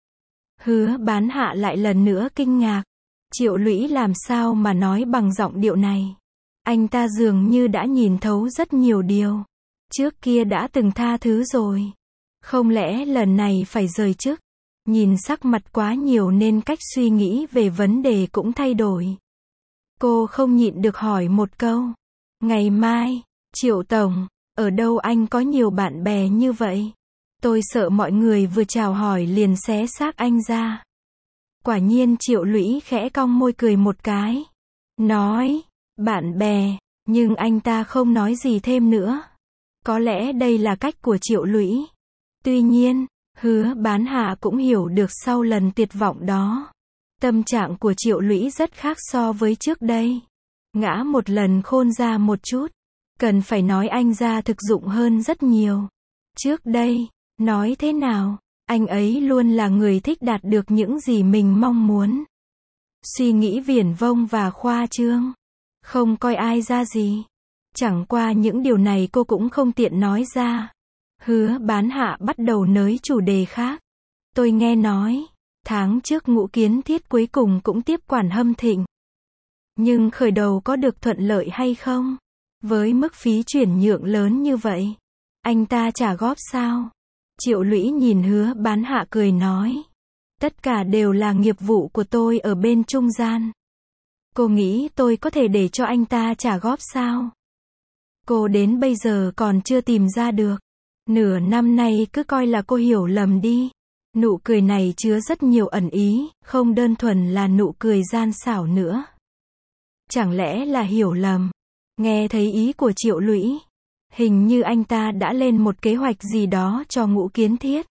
Hứa Bán Hạ lại lần nữa kinh ngạc. Triệu Lũy làm sao mà nói bằng giọng điệu này? Anh ta dường như đã nhìn thấu rất nhiều điều. Trước kia đã từng tha thứ rồi. Không lẽ lần này phải rời chức? Nhìn sắc mặt quá nhiều nên cách suy nghĩ về vấn đề cũng thay đổi. Cô không nhịn được hỏi một câu. Ngày mai, Triệu Tổng, ở đâu anh có nhiều bạn bè như vậy? Tôi sợ mọi người vừa chào hỏi liền xé xác anh ra. Quả nhiên Triệu Lũy khẽ cong môi cười một cái. Nói, bạn bè, nhưng anh ta không nói gì thêm nữa. Có lẽ đây là cách của Triệu Lũy. Tuy nhiên, Hứa Bán Hạ cũng hiểu được sau lần tuyệt vọng đó. Tâm trạng của Triệu Lũy rất khác so với trước đây. Ngã một lần khôn ra một chút. Cần phải nói anh ra thực dụng hơn rất nhiều. Trước đây, nói thế nào, anh ấy luôn là người thích đạt được những gì mình mong muốn. Suy nghĩ viển vông và khoa trương. Không coi ai ra gì. Chẳng qua những điều này cô cũng không tiện nói ra. Hứa Bán Hạ bắt đầu nới chủ đề khác. Tôi nghe nói, tháng trước Ngũ Kiến Thiết cuối cùng cũng tiếp quản Hâm Thịnh. Nhưng khởi đầu có được thuận lợi hay không? Với mức phí chuyển nhượng lớn như vậy, anh ta trả góp sao? Triệu Lũy nhìn Hứa Bán Hạ cười nói. Tất cả đều là nghiệp vụ của tôi ở bên trung gian. Cô nghĩ tôi có thể để cho anh ta trả góp sao? Cô đến bây giờ còn chưa tìm ra được. Nửa năm nay cứ coi là cô hiểu lầm đi. Nụ cười này chứa rất nhiều ẩn ý, không đơn thuần là nụ cười gian xảo nữa. Chẳng lẽ là hiểu lầm? Nghe thấy ý của Triệu Lũy. Hình như anh ta đã lên một kế hoạch gì đó cho Ngũ Kiến Thiết.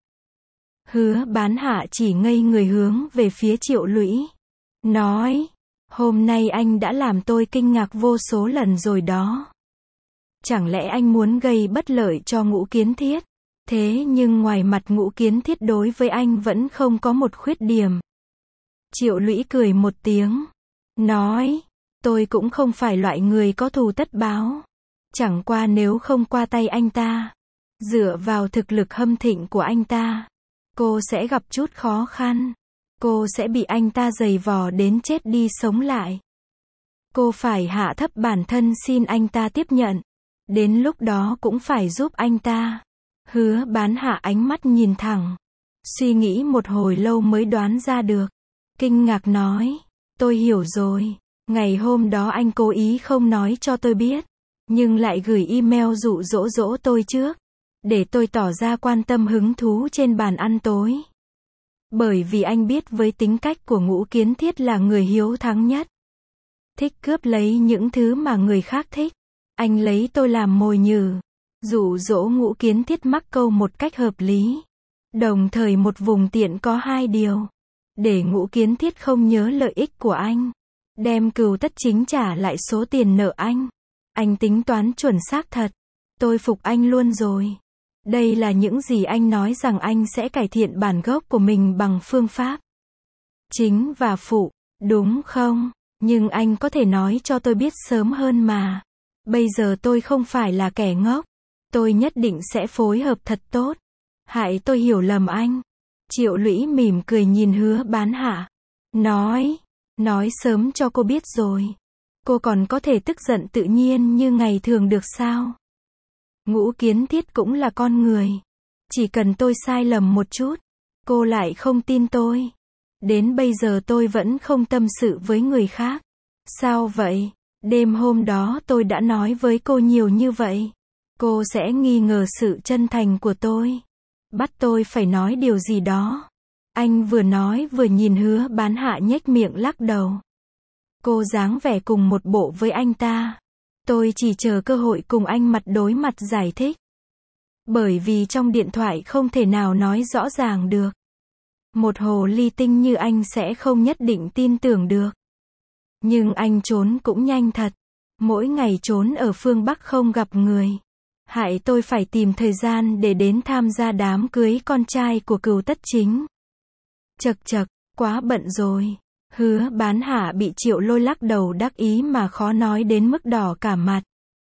Hứa Bán Hạ chỉ ngây người hướng về phía Triệu Lũy. Nói, hôm nay anh đã làm tôi kinh ngạc vô số lần rồi đó. Chẳng lẽ anh muốn gây bất lợi cho Ngũ Kiến Thiết? Thế nhưng ngoài mặt Ngũ Kiến Thiết đối với anh vẫn không có một khuyết điểm. Triệu Lũy cười một tiếng. Nói, tôi cũng không phải loại người có thù tất báo. Chẳng qua nếu không qua tay anh ta, dựa vào thực lực hâm thịnh của anh ta, cô sẽ gặp chút khó khăn. Cô sẽ bị anh ta giày vò đến chết đi sống lại. Cô phải hạ thấp bản thân xin anh ta tiếp nhận. Đến lúc đó cũng phải giúp anh ta. Hứa Bán Hạ ánh mắt nhìn thẳng. Suy nghĩ một hồi lâu mới đoán ra được. Kinh ngạc nói, tôi hiểu rồi. Ngày hôm đó anh cố ý không nói cho tôi biết. Nhưng lại gửi email dụ dỗ dỗ tôi trước. Để tôi tỏ ra quan tâm hứng thú trên bàn ăn tối. Bởi vì anh biết với tính cách của Ngũ Kiến Thiết là người hiếu thắng nhất. Thích cướp lấy những thứ mà người khác thích. Anh lấy tôi làm mồi nhử. Dụ dỗ Ngũ Kiến Thiết mắc câu một cách hợp lý. Đồng thời một vùng tiện có hai điều. Để Ngũ Kiến Thiết không nhớ lợi ích của anh. Đem cừu tất chính trả lại số tiền nợ anh. Anh tính toán chuẩn xác thật. Tôi phục anh luôn rồi. Đây là những gì anh nói rằng anh sẽ cải thiện bản gốc của mình bằng phương pháp chính và phụ, đúng không? Nhưng anh có thể nói cho tôi biết sớm hơn mà. Bây giờ tôi không phải là kẻ ngốc. Tôi nhất định sẽ phối hợp thật tốt. Hại tôi hiểu lầm anh. Triệu Lũy mỉm cười nhìn Hứa Bán Hạ. Nói, nói sớm cho cô biết rồi. Cô còn có thể tức giận tự nhiên như ngày thường được sao? Ngũ Kiến Thiết cũng là con người. Chỉ cần tôi sai lầm một chút, cô lại không tin tôi. Đến bây giờ tôi vẫn không tâm sự với người khác. Sao vậy? Đêm hôm đó tôi đã nói với cô nhiều như vậy. Cô sẽ nghi ngờ sự chân thành của tôi. Bắt tôi phải nói điều gì đó. Anh vừa nói vừa nhìn Hứa Bán Hạ nhếch miệng lắc đầu. Cô dáng vẻ cùng một bộ với anh ta. Tôi chỉ chờ cơ hội cùng anh mặt đối mặt giải thích. Bởi vì trong điện thoại không thể nào nói rõ ràng được. Một hồ ly tinh như anh sẽ không nhất định tin tưởng được. Nhưng anh trốn cũng nhanh thật. Mỗi ngày trốn ở phương Bắc không gặp người. Hại tôi phải tìm thời gian để đến tham gia đám cưới con trai của Cừu Tất Chính. Chật chật, quá bận rồi. Hứa Bán Hạ bị Triệu Lôi lắc đầu đắc ý mà khó nói đến mức đỏ cả mặt.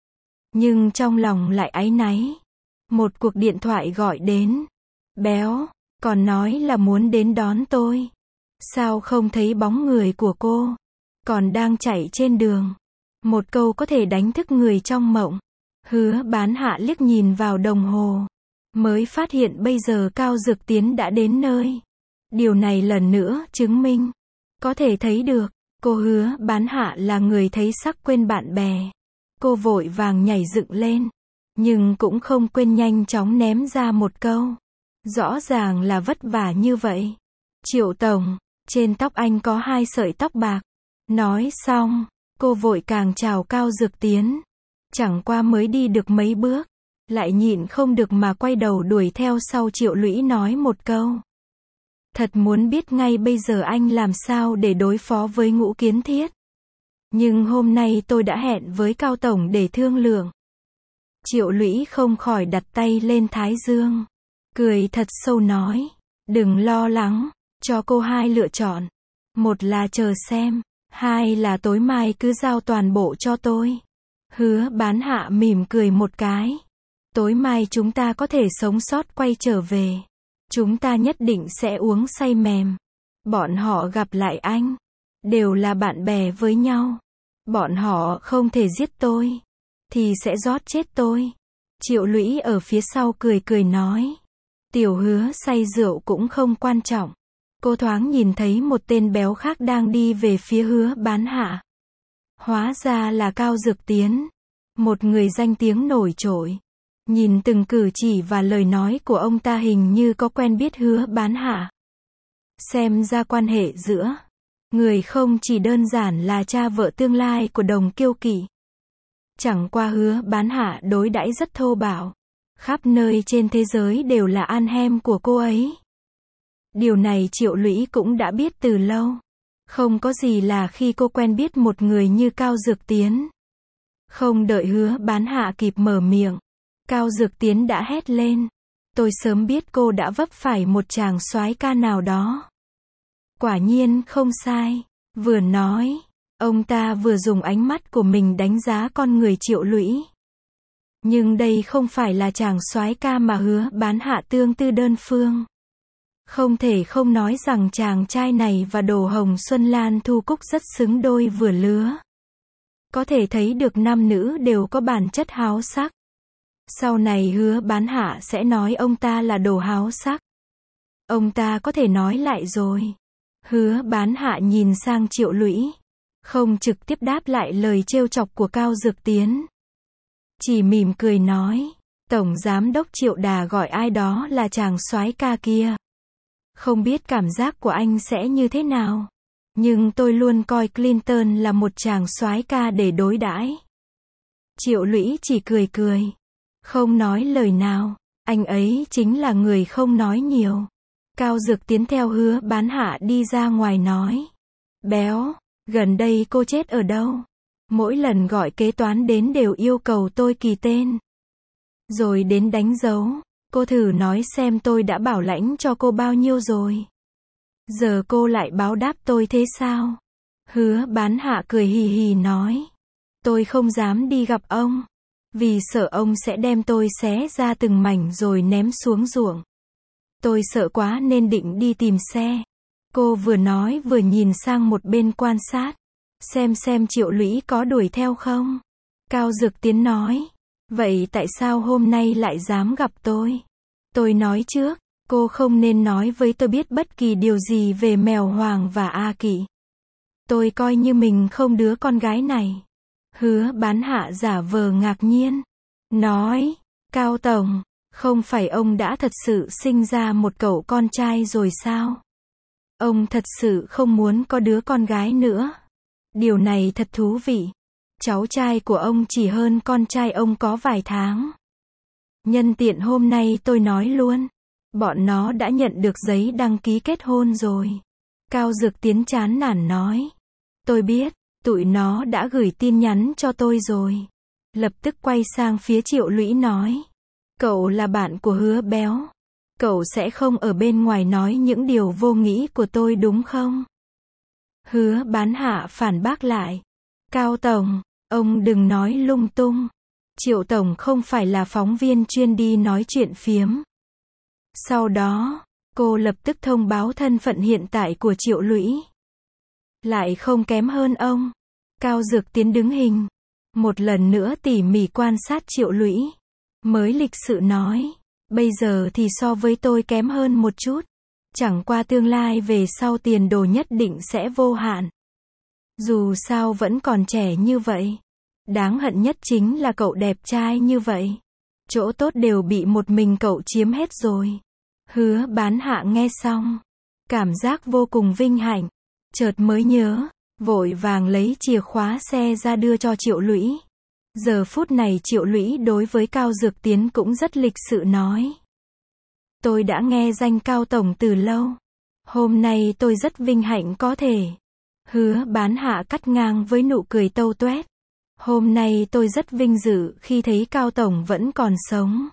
Nhưng trong lòng lại áy náy. Một cuộc điện thoại gọi đến. Béo, còn nói là muốn đến đón tôi. Sao không thấy bóng người của cô? Còn đang chạy trên đường. Một câu có thể đánh thức người trong mộng. Hứa Bán Hạ liếc nhìn vào đồng hồ. Mới phát hiện bây giờ Cao Dược Tiến đã đến nơi. Điều này lần nữa chứng minh. Có thể thấy được, cô Hứa Bán Hạ là người thấy sắc quên bạn bè. Cô vội vàng nhảy dựng lên. Nhưng cũng không quên nhanh chóng ném ra một câu. Rõ ràng là vất vả như vậy. Triệu Tổng, trên tóc anh có hai sợi tóc bạc. Nói xong, cô vội càng chào Cao Dược Tiến. Chẳng qua mới đi được mấy bước. Lại nhịn không được mà quay đầu đuổi theo sau Triệu Lũy nói một câu. Thật muốn biết ngay bây giờ anh làm sao để đối phó với Ngũ Kiến Thiết. Nhưng hôm nay tôi đã hẹn với Cao Tổng để thương lượng. Triệu Lũy không khỏi đặt tay lên thái dương. Cười thật sâu nói. Đừng lo lắng, cho cô hai lựa chọn. Một là chờ xem, hai là tối mai cứ giao toàn bộ cho tôi. Hứa Bán Hạ mỉm cười một cái. Tối mai chúng ta có thể sống sót quay trở về. Chúng ta nhất định sẽ uống say mềm. Bọn họ gặp lại anh. Đều là bạn bè với nhau. Bọn họ không thể giết tôi. Thì sẽ rót chết tôi. Triệu Lũy ở phía sau cười cười nói. Tiểu Hứa say rượu cũng không quan trọng. Cô thoáng nhìn thấy một tên béo khác đang đi về phía Hứa Bán Hạ. Hóa ra là Cao Dược Tiến. Một người danh tiếng nổi trội. Nhìn từng cử chỉ và lời nói của ông ta hình như có quen biết Hứa Bán Hạ. Xem ra quan hệ giữa người không chỉ đơn giản là cha vợ tương lai của Đồng Kiêu Kỵ. Chẳng qua Hứa Bán Hạ đối đãi rất thô bạo. Khắp nơi trên thế giới đều là ăn hem của cô ấy. Điều này Triệu Lũy cũng đã biết từ lâu. Không có gì là khi cô quen biết một người như Cao Dược Tiến. Không đợi Hứa Bán Hạ kịp mở miệng, Cao Dược Tiến đã hét lên. Tôi sớm biết cô đã vấp phải một chàng soái ca nào đó. Quả nhiên không sai. Vừa nói, ông ta vừa dùng ánh mắt của mình đánh giá con người Triệu Lũy. Nhưng đây không phải là chàng soái ca mà Hứa Bán Hạ tương tư đơn phương. Không thể không nói rằng chàng trai này và Đồ Hồng Xuân Lan Thu Cúc rất xứng đôi vừa lứa. Có thể thấy được nam nữ đều có bản chất háo sắc. Sau này Hứa Bán Hạ sẽ nói ông ta là đồ háo sắc. Ông ta có thể nói lại rồi. Hứa Bán Hạ nhìn sang Triệu Lũy. Không trực tiếp đáp lại lời trêu chọc của Cao Dược Tiến. Chỉ mỉm cười nói. Tổng Giám đốc Triệu Đà gọi ai đó là chàng soái ca kia. Không biết cảm giác của anh sẽ như thế nào. Nhưng tôi luôn coi Clinton là một chàng soái ca để đối đãi. Triệu Lũy chỉ cười cười. Không nói lời nào. Anh ấy chính là người không nói nhiều. Cao Dược Tiến theo Hứa Bán Hạ đi ra ngoài nói. Béo, gần đây cô chết ở đâu? Mỗi lần gọi kế toán đến đều yêu cầu tôi ký tên. Rồi đến đánh dấu. Cô thử nói xem tôi đã bảo lãnh cho cô bao nhiêu rồi. Giờ cô lại báo đáp tôi thế sao? Hứa Bán Hạ cười hì hì nói. Tôi không dám đi gặp ông. Vì sợ ông sẽ đem tôi xé ra từng mảnh rồi ném xuống ruộng. Tôi sợ quá nên định đi tìm xe. Cô vừa nói vừa nhìn sang một bên quan sát. Xem xem Triệu Lũy có đuổi theo không? Cao Dược Tiến nói. Vậy tại sao hôm nay lại dám gặp tôi? Tôi nói trước, cô không nên nói với tôi biết bất kỳ điều gì về Mèo Hoàng và A Kỵ. Tôi coi như mình không đứa con gái này. Hứa Bán Hạ giả vờ ngạc nhiên. Nói, Cao Tổng, không phải ông đã thật sự sinh ra một cậu con trai rồi sao? Ông thật sự không muốn có đứa con gái nữa. Điều này thật thú vị. Cháu trai của ông chỉ hơn con trai ông có vài tháng. Nhân tiện hôm nay tôi nói luôn. Bọn nó đã nhận được giấy đăng ký kết hôn rồi. Cao Dược Tiến chán nản nói. Tôi biết, tụi nó đã gửi tin nhắn cho tôi rồi. Lập tức quay sang phía Triệu Lũy nói. Cậu là bạn của Hứa Béo. Cậu sẽ không ở bên ngoài nói những điều vô nghĩ của tôi đúng không? Hứa Bán Hạ phản bác lại. Cao Tổng, ông đừng nói lung tung. Triệu Tổng không phải là phóng viên chuyên đi nói chuyện phiếm. Sau đó, cô lập tức thông báo thân phận hiện tại của Triệu Lũy. Lại không kém hơn ông. Cao Dược Tiến đứng hình. Một lần nữa tỉ mỉ quan sát Triệu Lũy. Mới lịch sự nói. Bây giờ thì so với tôi kém hơn một chút. Chẳng qua tương lai về sau tiền đồ nhất định sẽ vô hạn. Dù sao vẫn còn trẻ như vậy. Đáng hận nhất chính là cậu đẹp trai như vậy. Chỗ tốt đều bị một mình cậu chiếm hết rồi. Hứa Bán Hạ nghe xong. Cảm giác vô cùng vinh hạnh. Chợt mới nhớ. Vội vàng lấy chìa khóa xe ra đưa cho Triệu Lũy. Giờ phút này Triệu Lũy đối với Cao Dược Tiến cũng rất lịch sự nói. Tôi đã nghe danh Cao Tổng từ lâu. Hôm nay tôi rất vinh hạnh có thể. Hứa Bán Hạ cắt ngang với nụ cười tâu tuét. Hôm nay tôi rất vinh dự khi thấy Cao Tổng vẫn còn sống.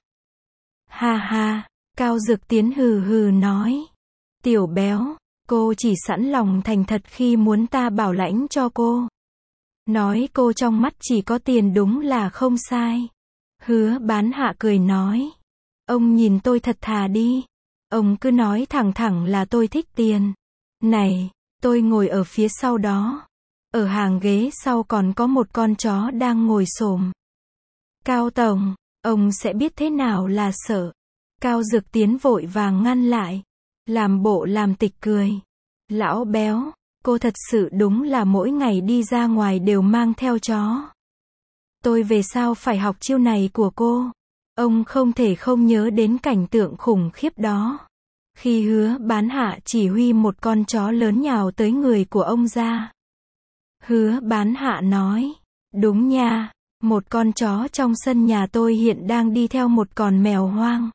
Ha ha, Cao Dược Tiến hừ hừ nói. Tiểu Béo, cô chỉ sẵn lòng thành thật khi muốn ta bảo lãnh cho cô. Nói cô trong mắt chỉ có tiền đúng là không sai. Hứa Bán Hạ cười nói. Ông nhìn tôi thật thà đi. Ông cứ nói thẳng thẳng là tôi thích tiền. Này, tôi ngồi ở phía sau đó. Ở hàng ghế sau còn có một con chó đang ngồi xổm. Cao Tổng, ông sẽ biết thế nào là sợ. Cao Dược Tiến vội vàng ngăn lại. Làm bộ làm tịch cười. Lão Béo, cô thật sự đúng là mỗi ngày đi ra ngoài đều mang theo chó. Tôi về sao phải học chiêu này của cô? Ông không thể không nhớ đến cảnh tượng khủng khiếp đó. Khi Hứa Bán Hạ chỉ huy một con chó lớn nhào tới người của ông ra. Hứa Bán Hạ nói, đúng nha, một con chó trong sân nhà tôi hiện đang đi theo một con mèo hoang.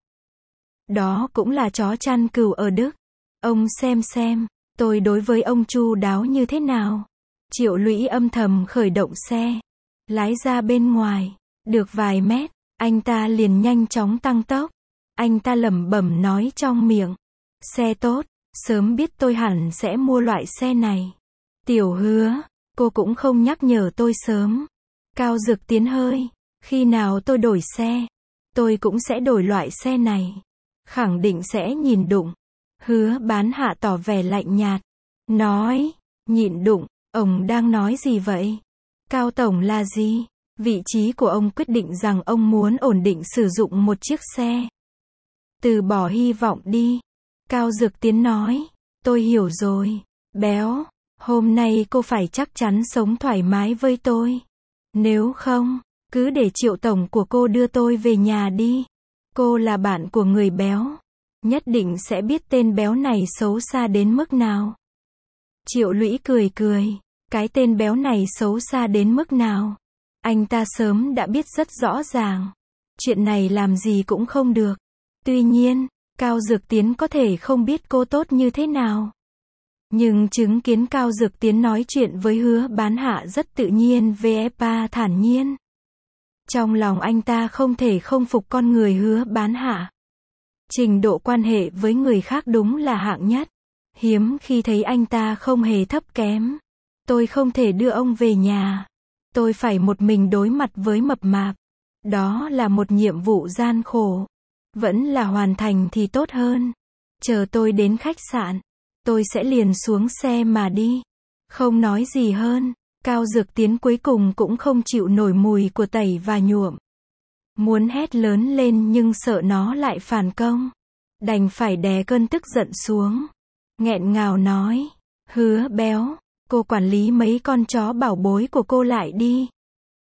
Đó cũng là chó chăn cừu ở Đức. Ông xem xem, tôi đối với ông chu đáo như thế nào. Triệu Lũy âm thầm khởi động xe, lái ra bên ngoài, được vài mét, anh ta liền nhanh chóng tăng tốc. Anh ta lẩm bẩm nói trong miệng, xe tốt, sớm biết tôi hẳn sẽ mua loại xe này. Tiểu Hứa, cô cũng không nhắc nhở tôi sớm. Cao Dực Tiến hơi, khi nào tôi đổi xe, tôi cũng sẽ đổi loại xe này. Khẳng định sẽ nhìn đụng. Hứa Bán Hạ tỏ vẻ lạnh nhạt, nói, nhịn đụng, ông đang nói gì vậy? Cao Tổng là gì? Vị trí của ông quyết định rằng ông muốn ổn định sử dụng một chiếc xe. Từ bỏ hy vọng đi. Cao Dực Tiến nói, tôi hiểu rồi. Béo, hôm nay cô phải chắc chắn sống thoải mái với tôi. Nếu không, cứ để Triệu Tổng của cô đưa tôi về nhà đi. Cô là bạn của người béo, nhất định sẽ biết tên béo này xấu xa đến mức nào. Triệu Lũy cười cười, cái tên béo này xấu xa đến mức nào? Anh ta sớm đã biết rất rõ ràng. Chuyện này làm gì cũng không được. Tuy nhiên, Cao Dực Tiến có thể không biết cô tốt như thế nào. Nhưng chứng kiến Cao Dực Tiến nói chuyện với Hứa Bán Hạ rất tự nhiên và thản nhiên. Trong lòng anh ta không thể không phục con người Hứa Bán Hạ. Trình độ quan hệ với người khác đúng là hạng nhất. Hiếm khi thấy anh ta không hề thấp kém. Tôi không thể đưa ông về nhà. Tôi phải một mình đối mặt với mập mạp. Đó là một nhiệm vụ gian khổ. Vẫn là hoàn thành thì tốt hơn. Chờ tôi đến khách sạn, tôi sẽ liền xuống xe mà đi. Không nói gì hơn. Cao Dực Tiến cuối cùng cũng không chịu nổi mùi của tẩy và nhuộm. Muốn hét lớn lên nhưng sợ nó lại phản công. Đành phải đè cơn tức giận xuống. Nghẹn ngào nói, Hứa Béo, cô quản lý mấy con chó bảo bối của cô lại đi.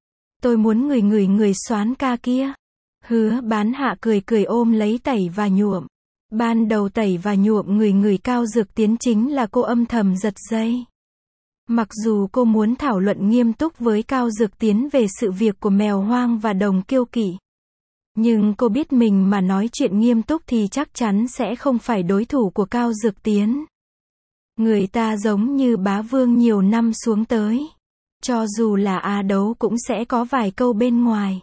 Tôi muốn người người người xoán ca kia. Hứa Bán Hạ cười cười ôm lấy tẩy và nhuộm. Ban đầu tẩy và nhuộm người người Cao Dực Tiến chính là cô âm thầm giật dây. Mặc dù cô muốn thảo luận nghiêm túc với Cao Dực Tiến về sự việc của mèo hoang và đồng kiêu kỵ. Nhưng cô biết mình mà nói chuyện nghiêm túc thì chắc chắn sẽ không phải đối thủ của Cao Dực Tiến. Người ta giống như bá vương nhiều năm xuống tới. Cho dù là á đấu cũng sẽ có vài câu bên ngoài.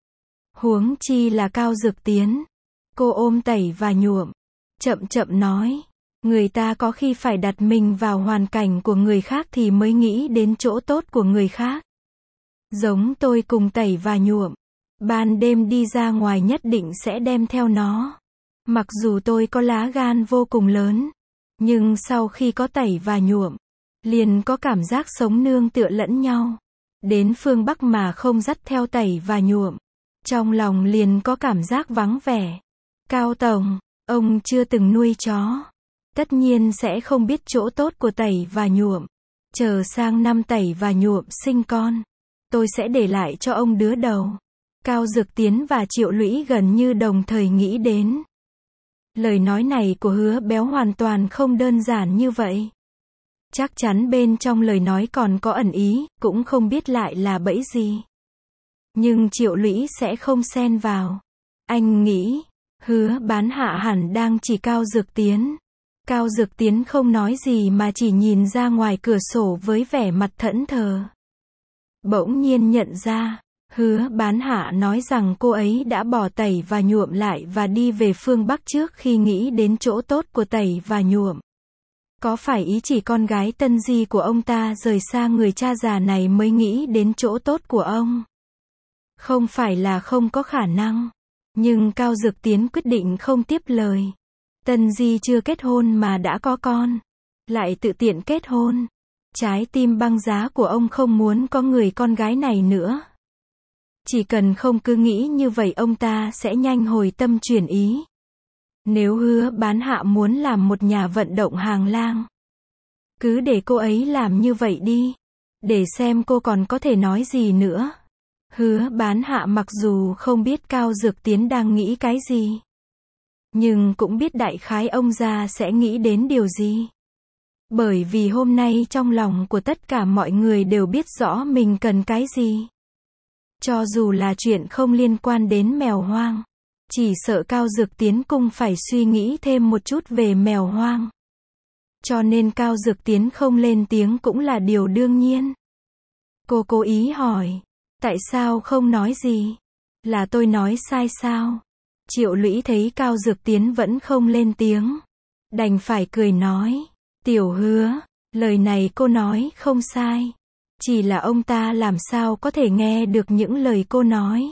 Huống chi là Cao Dực Tiến. Cô ôm tẩy và nhuộm. Chậm chậm nói. Người ta có khi phải đặt mình vào hoàn cảnh của người khác thì mới nghĩ đến chỗ tốt của người khác. Giống tôi cùng tẩy và nhuộm. Ban đêm đi ra ngoài nhất định sẽ đem theo nó. Mặc dù tôi có lá gan vô cùng lớn. Nhưng sau khi có tẩy và nhuộm, liền có cảm giác sống nương tựa lẫn nhau. Đến phương Bắc mà không dắt theo tẩy và nhuộm. Trong lòng liền có cảm giác vắng vẻ. Cao Tổng, ông chưa từng nuôi chó. Tất nhiên sẽ không biết chỗ tốt của tẩy và nhuộm. Chờ sang năm tẩy và nhuộm sinh con, tôi sẽ để lại cho ông đứa đầu. Cao Dực Tiến và Triệu Lũy gần như đồng thời nghĩ đến. Lời nói này của Hứa Béo hoàn toàn không đơn giản như vậy. Chắc chắn bên trong lời nói còn có ẩn ý, cũng không biết lại là bẫy gì. Nhưng Triệu Lũy sẽ không xen vào. Anh nghĩ, Hứa Bán Hạ hẳn đang chỉ Cao Dực Tiến. Cao Dực Tiến không nói gì mà chỉ nhìn ra ngoài cửa sổ với vẻ mặt thẫn thờ. Bỗng nhiên nhận ra, Hứa Bán Hạ nói rằng cô ấy đã bỏ tẩy và nhuộm lại và đi về phương Bắc trước khi nghĩ đến chỗ tốt của tẩy và nhuộm. Có phải ý chỉ con gái tân di của ông ta rời xa người cha già này mới nghĩ đến chỗ tốt của ông? Không phải là không có khả năng. Nhưng Cao Dực Tiến quyết định không tiếp lời. Tân di chưa kết hôn mà đã có con. Lại tự tiện kết hôn. Trái tim băng giá của ông không muốn có người con gái này nữa. Chỉ cần không cứ nghĩ như vậy ông ta sẽ nhanh hồi tâm chuyển ý. Nếu Hứa Bán Hạ muốn làm một nhà vận động hàng lang, cứ để cô ấy làm như vậy đi. Để xem cô còn có thể nói gì nữa. Hứa Bán Hạ mặc dù không biết Cao Dược Tiến đang nghĩ cái gì, nhưng cũng biết đại khái ông già sẽ nghĩ đến điều gì. Bởi vì hôm nay trong lòng của tất cả mọi người đều biết rõ mình cần cái gì. Cho dù là chuyện không liên quan đến mèo hoang, chỉ sợ Cao Dược Tiến cũng phải suy nghĩ thêm một chút về mèo hoang. Cho nên Cao Dược Tiến không lên tiếng cũng là điều đương nhiên. Cô cố ý hỏi, tại sao không nói gì? Là tôi nói sai sao? Triệu Lũy thấy Cao Dược Tiến vẫn không lên tiếng, đành phải cười nói, Tiểu Hứa, lời này cô nói không sai. Chỉ là ông ta làm sao có thể nghe được những lời cô nói.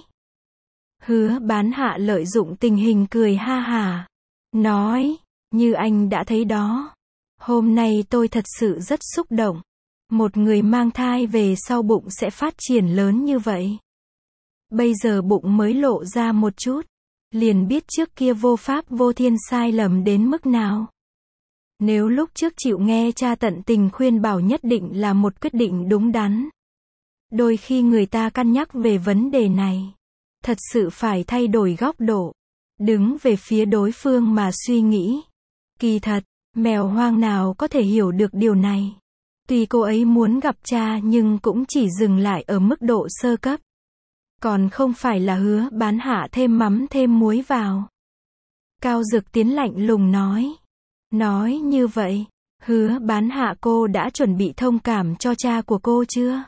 Hứa Bán Hạ lợi dụng tình hình cười ha hả, nói, như anh đã thấy đó. Hôm nay tôi thật sự rất xúc động. Một người mang thai về sau bụng sẽ phát triển lớn như vậy. Bây giờ bụng mới lộ ra một chút, liền biết trước kia vô pháp vô thiên sai lầm đến mức nào. Nếu lúc trước chịu nghe cha tận tình khuyên bảo nhất định là một quyết định đúng đắn. Đôi khi người ta cân nhắc về vấn đề này, thật sự phải thay đổi góc độ, đứng về phía đối phương mà suy nghĩ. Kỳ thật, mèo hoang nào có thể hiểu được điều này. Tuy cô ấy muốn gặp cha nhưng cũng chỉ dừng lại ở mức độ sơ cấp. Còn không phải là Hứa Bán Hạ thêm mắm thêm muối vào. Cao Dược Tiến lạnh lùng nói. Nói như vậy, Hứa Bán Hạ cô đã chuẩn bị thông cảm cho cha của cô chưa?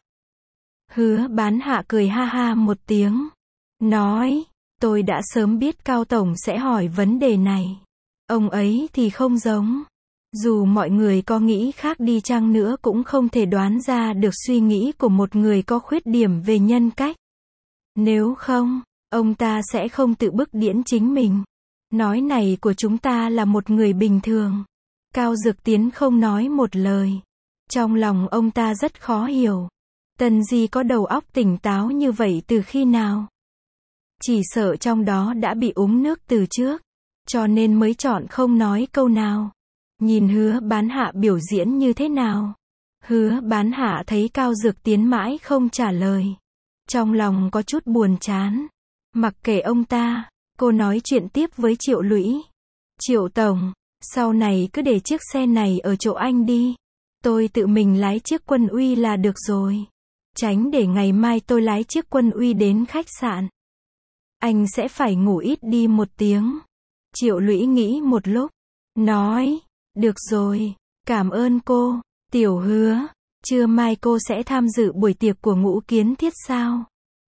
Hứa Bán Hạ cười ha ha một tiếng. Nói, tôi đã sớm biết Cao Tổng sẽ hỏi vấn đề này. Ông ấy thì không giống. Dù mọi người có nghĩ khác đi chăng nữa cũng không thể đoán ra được suy nghĩ của một người có khuyết điểm về nhân cách. Nếu không, ông ta sẽ không tự bức điễn chính mình. Nói này của chúng ta là một người bình thường. Cao Dược Tiến không nói một lời. Trong lòng ông ta rất khó hiểu. Tần Di có đầu óc tỉnh táo như vậy từ khi nào? Chỉ sợ trong đó đã bị uống nước từ trước, cho nên mới chọn không nói câu nào. Nhìn Hứa Bán Hạ biểu diễn như thế nào? Hứa Bán Hạ thấy Cao Dược Tiến mãi không trả lời. Trong lòng có chút buồn chán. Mặc kệ ông ta, cô nói chuyện tiếp với Triệu Lũy. Triệu Tổng, sau này cứ để chiếc xe này ở chỗ anh đi. Tôi tự mình lái chiếc Quân Uy là được rồi. Tránh để ngày mai tôi lái chiếc Quân Uy đến khách sạn. Anh sẽ phải ngủ ít đi một tiếng. Triệu Lũy nghĩ một lúc. Nói, được rồi, cảm ơn cô. Tiểu Hứa, trưa mai cô sẽ tham dự buổi tiệc của Ngũ Kiến Thiết sao?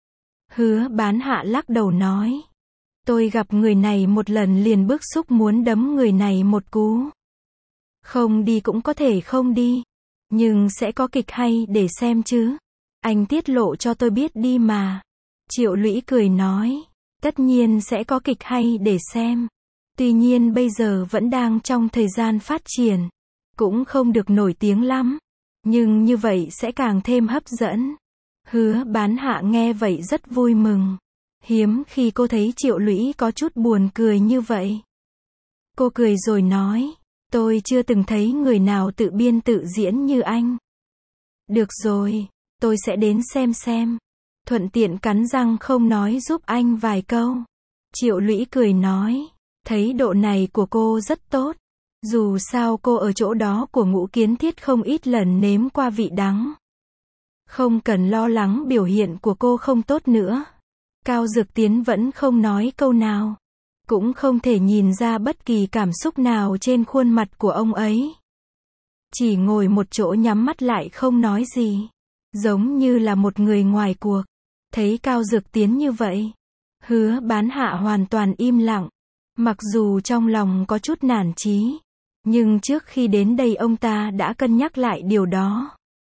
Hứa Bán Hạ lắc đầu nói. Tôi gặp người này một lần liền bức xúc muốn đấm người này một cú. Không đi cũng có thể không đi. Nhưng sẽ có kịch hay để xem chứ. Anh tiết lộ cho tôi biết đi mà. Triệu Lũy cười nói. Tất nhiên sẽ có kịch hay để xem. Tuy nhiên bây giờ vẫn đang trong thời gian phát triển. Cũng không được nổi tiếng lắm. Nhưng như vậy sẽ càng thêm hấp dẫn. Hứa Bán Hạ nghe vậy rất vui mừng. Hiếm khi cô thấy Triệu Lũy có chút buồn cười như vậy. Cô cười rồi nói. Tôi chưa từng thấy người nào tự biên tự diễn như anh. Được rồi, tôi sẽ đến xem xem. Thuận tiện cắn răng không nói giúp anh vài câu. Triệu Lũy cười nói. Thấy độ này của cô rất tốt. Dù sao cô ở chỗ đó của Ngũ Kiến Thiết không ít lần nếm qua vị đắng. Không cần lo lắng biểu hiện của cô không tốt nữa. Cao Dược Tiến vẫn không nói câu nào. Cũng không thể nhìn ra bất kỳ cảm xúc nào trên khuôn mặt của ông ấy. Chỉ ngồi một chỗ nhắm mắt lại không nói gì. Giống như là một người ngoài cuộc. Thấy Cao Dược Tiến như vậy. Hứa Bán Hạ hoàn toàn im lặng. Mặc dù trong lòng có chút nản chí. Nhưng trước khi đến đây ông ta đã cân nhắc lại điều đó.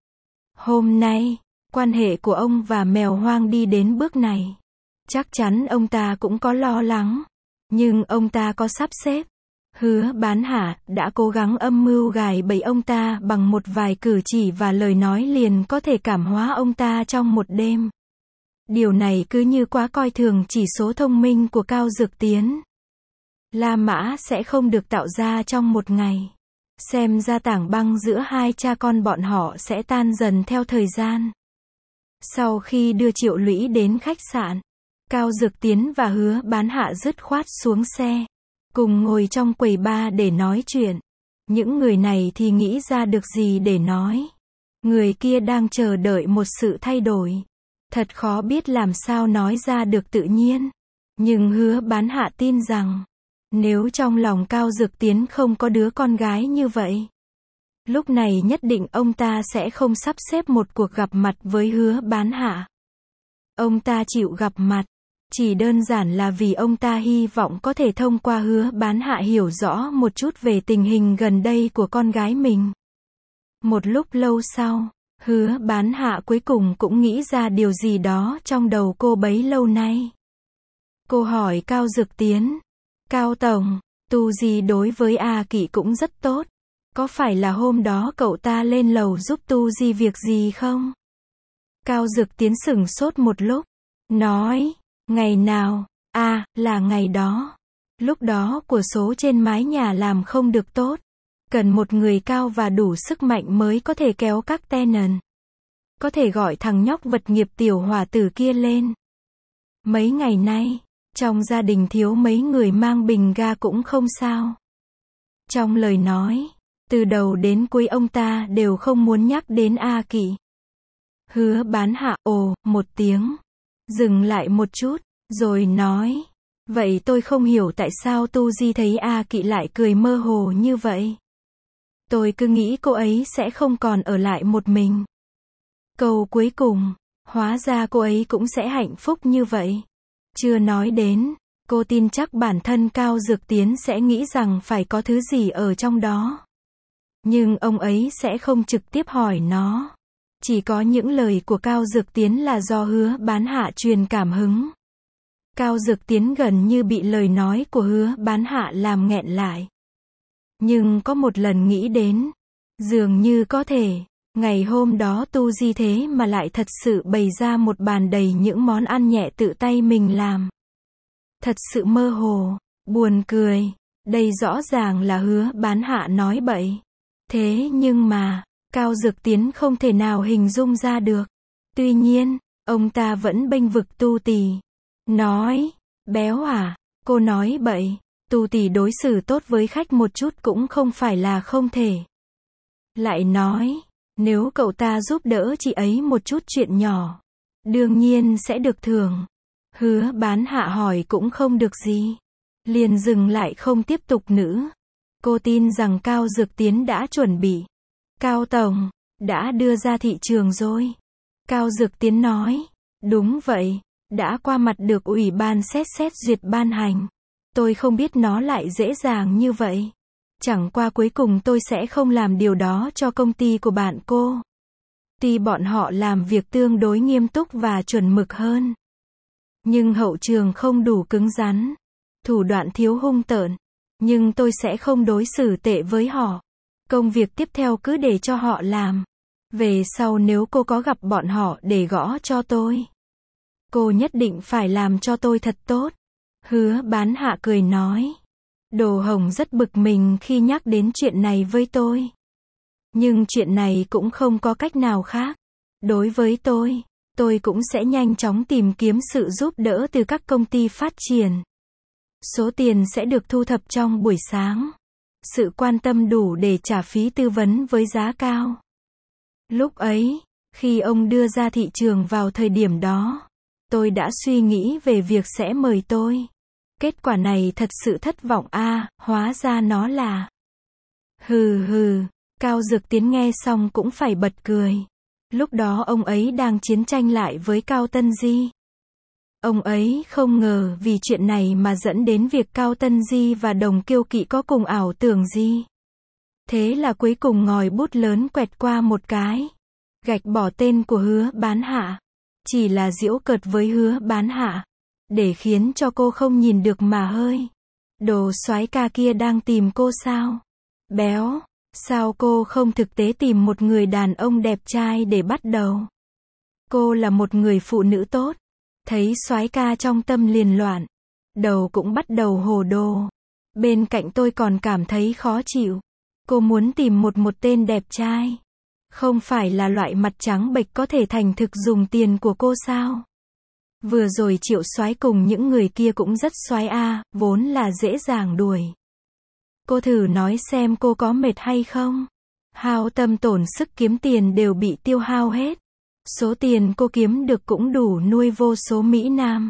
Hôm nay, quan hệ của ông và mèo hoang đi đến bước này. Chắc chắn ông ta cũng có lo lắng. Nhưng ông ta có sắp xếp. Hứa Bán Hạ đã cố gắng âm mưu gài bẫy ông ta bằng một vài cử chỉ và lời nói liền có thể cảm hóa ông ta trong một đêm. Điều này cứ như quá coi thường chỉ số thông minh của Cao Dược Tiến. La Mã sẽ không được tạo ra trong một ngày. Xem ra tảng băng giữa hai cha con bọn họ sẽ tan dần theo thời gian. Sau khi đưa Triệu Lũy đến khách sạn, Cao Dược Tiến và Hứa Bán Hạ dứt khoát xuống xe, cùng ngồi trong quầy bar để nói chuyện. Những người này thì nghĩ ra được gì để nói. Người kia đang chờ đợi một sự thay đổi. Thật khó biết làm sao nói ra được tự nhiên. Nhưng Hứa Bán Hạ tin rằng, nếu trong lòng Cao Dược Tiến không có đứa con gái như vậy, lúc này nhất định ông ta sẽ không sắp xếp một cuộc gặp mặt với Hứa Bán Hạ. Ông ta chịu gặp mặt, chỉ đơn giản là vì ông ta hy vọng có thể thông qua Hứa Bán Hạ hiểu rõ một chút về tình hình gần đây của con gái mình. Một lúc lâu sau, Hứa Bán Hạ cuối cùng cũng nghĩ ra điều gì đó trong đầu cô bấy lâu nay. Cô hỏi Cao Dược Tiến, Cao Tổng, Tu Di đối với A Kỷ cũng rất tốt. Có phải là hôm đó cậu ta lên lầu giúp Tu Di việc gì không? Cao Dược Tiến sửng sốt một lúc, nói, ngày nào? À, là ngày đó. Lúc đó của số trên mái nhà làm không được tốt. Cần một người cao và đủ sức mạnh mới có thể kéo các tenant. Có thể gọi thằng nhóc vật nghiệp tiểu hỏa tử kia lên. Mấy ngày nay, trong gia đình thiếu mấy người mang bình ga cũng không sao. Trong lời nói, từ đầu đến cuối ông ta đều không muốn nhắc đến A Kỷ. Hứa Bán Hạ ồ, một tiếng. Dừng lại một chút, rồi nói. Vậy tôi không hiểu tại sao Tu Di thấy A Kỷ lại cười mơ hồ như vậy. Tôi cứ nghĩ cô ấy sẽ không còn ở lại một mình. Câu cuối cùng, hóa ra cô ấy cũng sẽ hạnh phúc như vậy. Chưa nói đến, cô tin chắc bản thân Cao Dược Tiến sẽ nghĩ rằng phải có thứ gì ở trong đó. Nhưng ông ấy sẽ không trực tiếp hỏi nó. Chỉ có những lời của Cao Dược Tiến là do Hứa Bán Hạ truyền cảm hứng. Cao Dược Tiến gần như bị lời nói của Hứa Bán Hạ làm nghẹn lại. Nhưng có một lần nghĩ đến, dường như có thể, ngày hôm đó Tu Di thế mà lại thật sự bày ra một bàn đầy những món ăn nhẹ tự tay mình làm. Thật sự mơ hồ, buồn cười, đây rõ ràng là Hứa Bán Hạ nói bậy. Thế nhưng mà, Cao Dược Tiến không thể nào hình dung ra được. Tuy nhiên, ông ta vẫn bênh vực Tu Tì. Nói, béo à, cô nói bậy, Tu Tì đối xử tốt với khách một chút cũng không phải là không thể. Lại nói, nếu cậu ta giúp đỡ chị ấy một chút chuyện nhỏ, đương nhiên sẽ được thưởng. Hứa Bán Hạ hỏi cũng không được gì. Liền dừng lại không tiếp tục nữa. Cô tin rằng Cao Dược Tiến đã chuẩn bị. Cao Tổng, đã đưa ra thị trường rồi. Cao Dược Tiến nói, đúng vậy, đã qua mặt được ủy ban xét xét duyệt ban hành. Tôi không biết nó lại dễ dàng như vậy. Chẳng qua cuối cùng tôi sẽ không làm điều đó cho công ty của bạn cô. Tuy bọn họ làm việc tương đối nghiêm túc và chuẩn mực hơn. Nhưng hậu trường không đủ cứng rắn. Thủ đoạn thiếu hung tợn. Nhưng tôi sẽ không đối xử tệ với họ. Công việc tiếp theo cứ để cho họ làm. Về sau nếu cô có gặp bọn họ để gõ cho tôi, cô nhất định phải làm cho tôi thật tốt. Hứa Bán Hạ cười nói. Đồ Hồng rất bực mình khi nhắc đến chuyện này với tôi. Nhưng chuyện này cũng không có cách nào khác. Đối với tôi, tôi cũng sẽ nhanh chóng tìm kiếm sự giúp đỡ từ các công ty phát triển. Số tiền sẽ được thu thập trong buổi sáng. Sự quan tâm đủ để trả phí tư vấn với giá cao. Lúc ấy, khi ông đưa ra thị trường vào thời điểm đó, tôi đã suy nghĩ về việc sẽ mời tôi. Kết quả này thật sự thất vọng a, à, hóa ra nó là. Hừ hừ, Cao Dược Tiến nghe xong cũng phải bật cười. Lúc đó ông ấy đang chiến tranh lại với Cao Tân Di. Ông ấy không ngờ vì chuyện này mà dẫn đến việc Cao Tân Di và Đồng Kiêu Kỵ có cùng ảo tưởng gì. Thế là cuối cùng ngòi bút lớn quẹt qua một cái. Gạch bỏ tên của Hứa Bán Hạ. Chỉ là giễu cợt với Hứa Bán Hạ. Để khiến cho cô không nhìn được mà hơi. Đồ soái ca kia đang tìm cô sao? Béo, sao cô không thực tế tìm một người đàn ông đẹp trai để bắt đầu? Cô là một người phụ nữ tốt. Thấy soái ca trong tâm liền loạn. Đầu cũng bắt đầu hồ đồ. Bên cạnh tôi còn cảm thấy khó chịu. Cô muốn tìm một một tên đẹp trai. Không phải là loại mặt trắng bệch có thể thành thực dùng tiền của cô sao? Vừa rồi Triệu soái cùng những người kia cũng rất soái a, vốn là dễ dàng đuổi. Cô thử nói xem cô có mệt hay không? Hao tâm tổn sức kiếm tiền đều bị tiêu hao hết. Số tiền cô kiếm được cũng đủ nuôi vô số Mỹ Nam.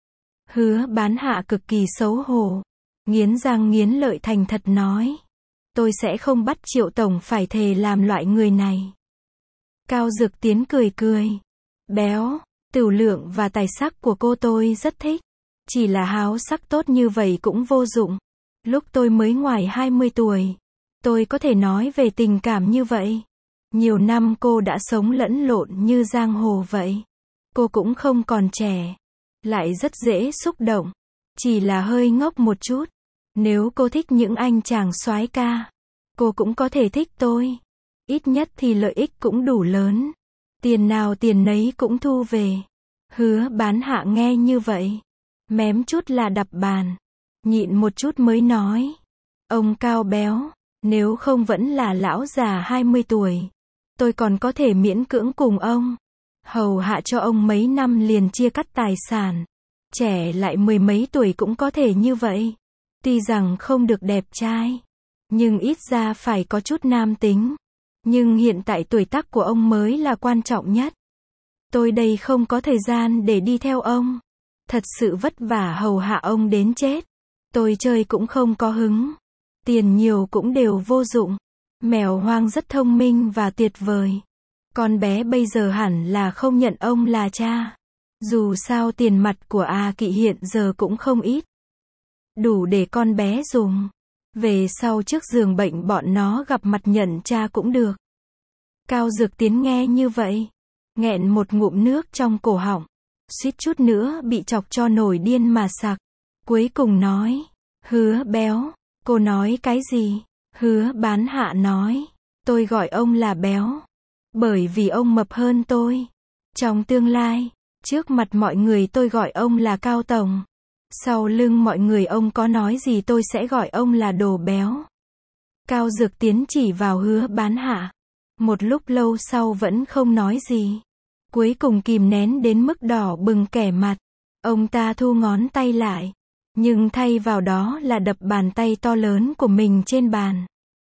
Hứa Bán Hạ cực kỳ xấu hổ. Nghiến răng nghiến lợi thành thật nói. Tôi sẽ không bắt Triệu tổng phải thề làm loại người này. Cao Dược Tiến cười cười. Béo, tửu lượng và tài sắc của cô tôi rất thích. Chỉ là háo sắc tốt như vậy cũng vô dụng. Lúc tôi mới ngoài hai mươi tuổi, tôi có thể nói về tình cảm như vậy. Nhiều năm cô đã sống lẫn lộn như giang hồ vậy. Cô cũng không còn trẻ, lại rất dễ xúc động. Chỉ là hơi ngốc một chút. Nếu cô thích những anh chàng soái ca, cô cũng có thể thích tôi. Ít nhất thì lợi ích cũng đủ lớn. Tiền nào tiền nấy cũng thu về. Hứa Bán Hạ nghe như vậy, mém chút là đập bàn. Nhịn một chút mới nói. Ông Cao béo, nếu không vẫn là lão già hai mươi tuổi. Tôi còn có thể miễn cưỡng cùng ông. Hầu hạ cho ông mấy năm liền chia cắt tài sản. Trẻ lại mười mấy tuổi cũng có thể như vậy. Tuy rằng không được đẹp trai, nhưng ít ra phải có chút nam tính. Nhưng hiện tại tuổi tác của ông mới là quan trọng nhất. Tôi đây không có thời gian để đi theo ông. Thật sự vất vả hầu hạ ông đến chết. Tôi chơi cũng không có hứng. Tiền nhiều cũng đều vô dụng. Mèo hoang rất thông minh và tuyệt vời. Con bé bây giờ hẳn là không nhận ông là cha. Dù sao tiền mặt của A Kỵ hiện giờ cũng không ít. Đủ để con bé dùng. Về sau trước giường bệnh bọn nó gặp mặt nhận cha cũng được. Cao Dược Tiến nghe như vậy, nghẹn một ngụm nước trong cổ họng. Suýt chút nữa bị chọc cho nổi điên mà sặc. Cuối cùng nói. Hứa béo. Cô nói cái gì? Hứa Bán Hạ nói. Tôi gọi ông là béo. Bởi vì ông mập hơn tôi. Trong tương lai, trước mặt mọi người tôi gọi ông là Cao Tổng. Sau lưng mọi người ông có nói gì tôi sẽ gọi ông là đồ béo. Cao Dược Tiến chỉ vào Hứa Bán Hạ. Một lúc lâu sau vẫn không nói gì. Cuối cùng kìm nén đến mức đỏ bừng kẻ mặt. Ông ta thu ngón tay lại. Nhưng thay vào đó là đập bàn tay to lớn của mình trên bàn.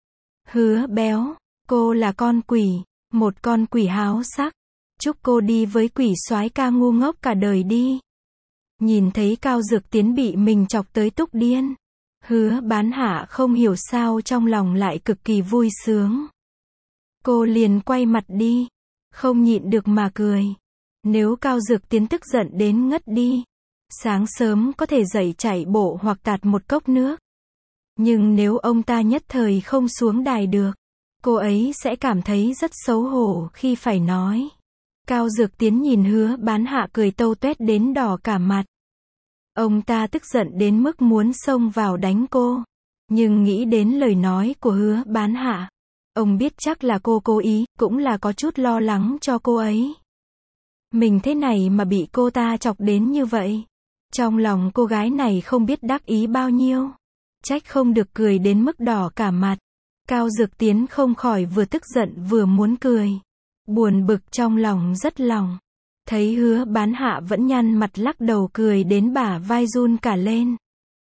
Hứa béo, cô là con quỷ. Một con quỷ háo sắc. Chúc cô đi với quỷ soái ca ngu ngốc cả đời đi. Nhìn thấy Cao Dược Tiến bị mình chọc tới túc điên. Hứa Bán Hạ không hiểu sao trong lòng lại cực kỳ vui sướng. Cô liền quay mặt đi. Không nhịn được mà cười. Nếu Cao Dược Tiến tức giận đến ngất đi. Sáng sớm có thể dậy chạy bộ hoặc tạt một cốc nước. Nhưng nếu ông ta nhất thời không xuống đài được. Cô ấy sẽ cảm thấy rất xấu hổ khi phải nói. Cao Dược Tiến nhìn Hứa Bán Hạ cười tâu tuét đến đỏ cả mặt. Ông ta tức giận đến mức muốn xông vào đánh cô. Nhưng nghĩ đến lời nói của Hứa Bán Hạ. Ông biết chắc là cô cố ý, cũng là có chút lo lắng cho cô ấy. Mình thế này mà bị cô ta chọc đến như vậy. Trong lòng cô gái này không biết đắc ý bao nhiêu. Trách không được cười đến mức đỏ cả mặt. Cao Dược Tiến không khỏi vừa tức giận vừa muốn cười. Buồn bực trong lòng rất lòng. Thấy Hứa Bán Hạ vẫn nhăn mặt lắc đầu cười đến bả vai run cả lên.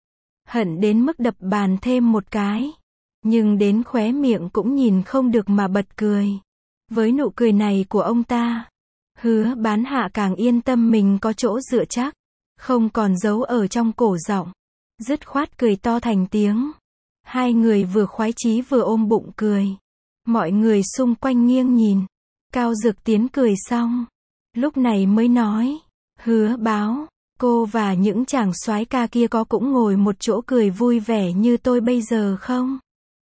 Hận đến mức đập bàn thêm một cái. Nhưng đến khóe miệng cũng nhìn không được mà bật cười. Với nụ cười này của ông ta, Hứa Bán Hạ càng yên tâm mình có chỗ dựa chắc. Không còn giấu ở trong cổ giọng. Dứt khoát cười to thành tiếng. Hai người vừa khoái chí vừa ôm bụng cười. Mọi người xung quanh nghiêng nhìn. Cao Dược Tiến cười xong. Lúc này mới nói. Hứa báo, cô và những chàng soái ca kia có cũng ngồi một chỗ cười vui vẻ như tôi bây giờ không?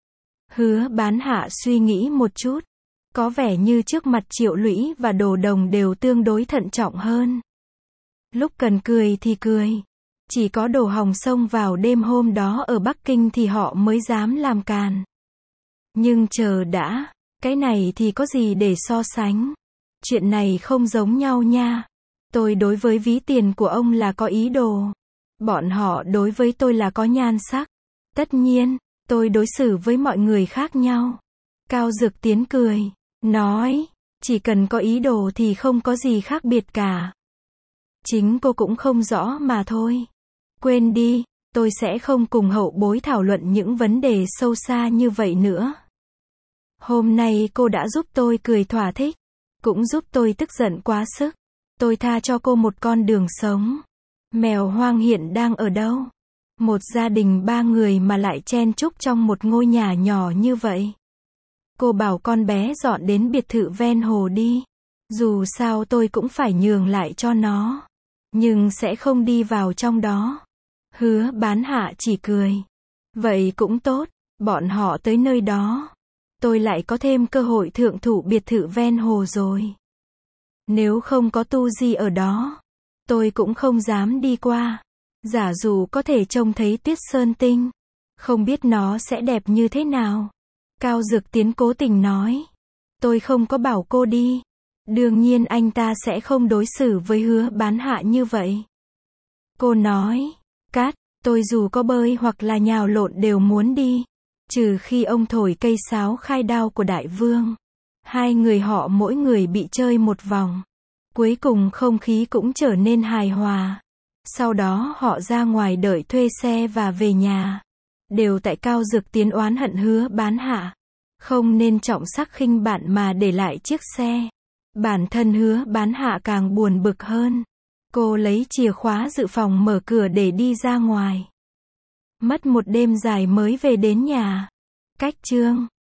Hứa Bán Hạ suy nghĩ một chút. Có vẻ như trước mặt Triệu Lũy và Đồ Đồng đều tương đối thận trọng hơn. Lúc cần cười thì cười. Chỉ có Đồ Hồng xông vào đêm hôm đó ở Bắc Kinh thì họ mới dám làm càn. Nhưng chờ đã, cái này thì có gì để so sánh. Chuyện này không giống nhau nha. Tôi đối với ví tiền của ông là có ý đồ. Bọn họ đối với tôi là có nhan sắc. Tất nhiên, tôi đối xử với mọi người khác nhau. Cao Dược Tiến cười. nói, chỉ cần có ý đồ thì không có gì khác biệt cả. Chính cô cũng không rõ mà thôi. Quên đi, tôi sẽ không cùng hậu bối thảo luận những vấn đề sâu xa như vậy nữa. Hôm nay cô đã giúp tôi cười thỏa thích, cũng giúp tôi tức giận quá sức. Tôi tha cho cô một con đường sống. Mèo hoang hiện đang ở đâu? Một gia đình ba người mà lại chen chúc trong một ngôi nhà nhỏ như vậy. Cô bảo con bé dọn đến biệt thự ven hồ đi. Dù sao tôi cũng phải nhường lại cho nó. Nhưng sẽ không đi vào trong đó. Hứa Bán Hạ chỉ cười. Vậy cũng tốt, bọn họ tới nơi đó. Tôi lại có thêm cơ hội thượng thủ biệt thự ven hồ rồi. Nếu không có Tu Di ở đó, tôi cũng không dám đi qua. Giả dụ có thể trông thấy Tuyết Sơn Tinh, không biết nó sẽ đẹp như thế nào. Cao Dược Tiến cố tình nói. Tôi không có bảo cô đi. Đương nhiên anh ta sẽ không đối xử với Hứa Bán Hạ như vậy. Cô nói, Cát, tôi dù có bơi hoặc là nhào lộn đều muốn đi. Trừ khi ông thổi cây sáo khai đao của đại vương. Hai người họ mỗi người bị chơi một vòng. Cuối cùng không khí cũng trở nên hài hòa. Sau đó họ ra ngoài đợi thuê xe và về nhà. Đều tại Cao Dược Tiến oán hận Hứa Bán Hạ. Không nên trọng sắc khinh bạn mà để lại chiếc xe. Bản thân Hứa Bán Hạ càng buồn bực hơn. Cô lấy chìa khóa dự phòng mở cửa để đi ra ngoài. Mất một đêm dài mới về đến nhà. Cách chương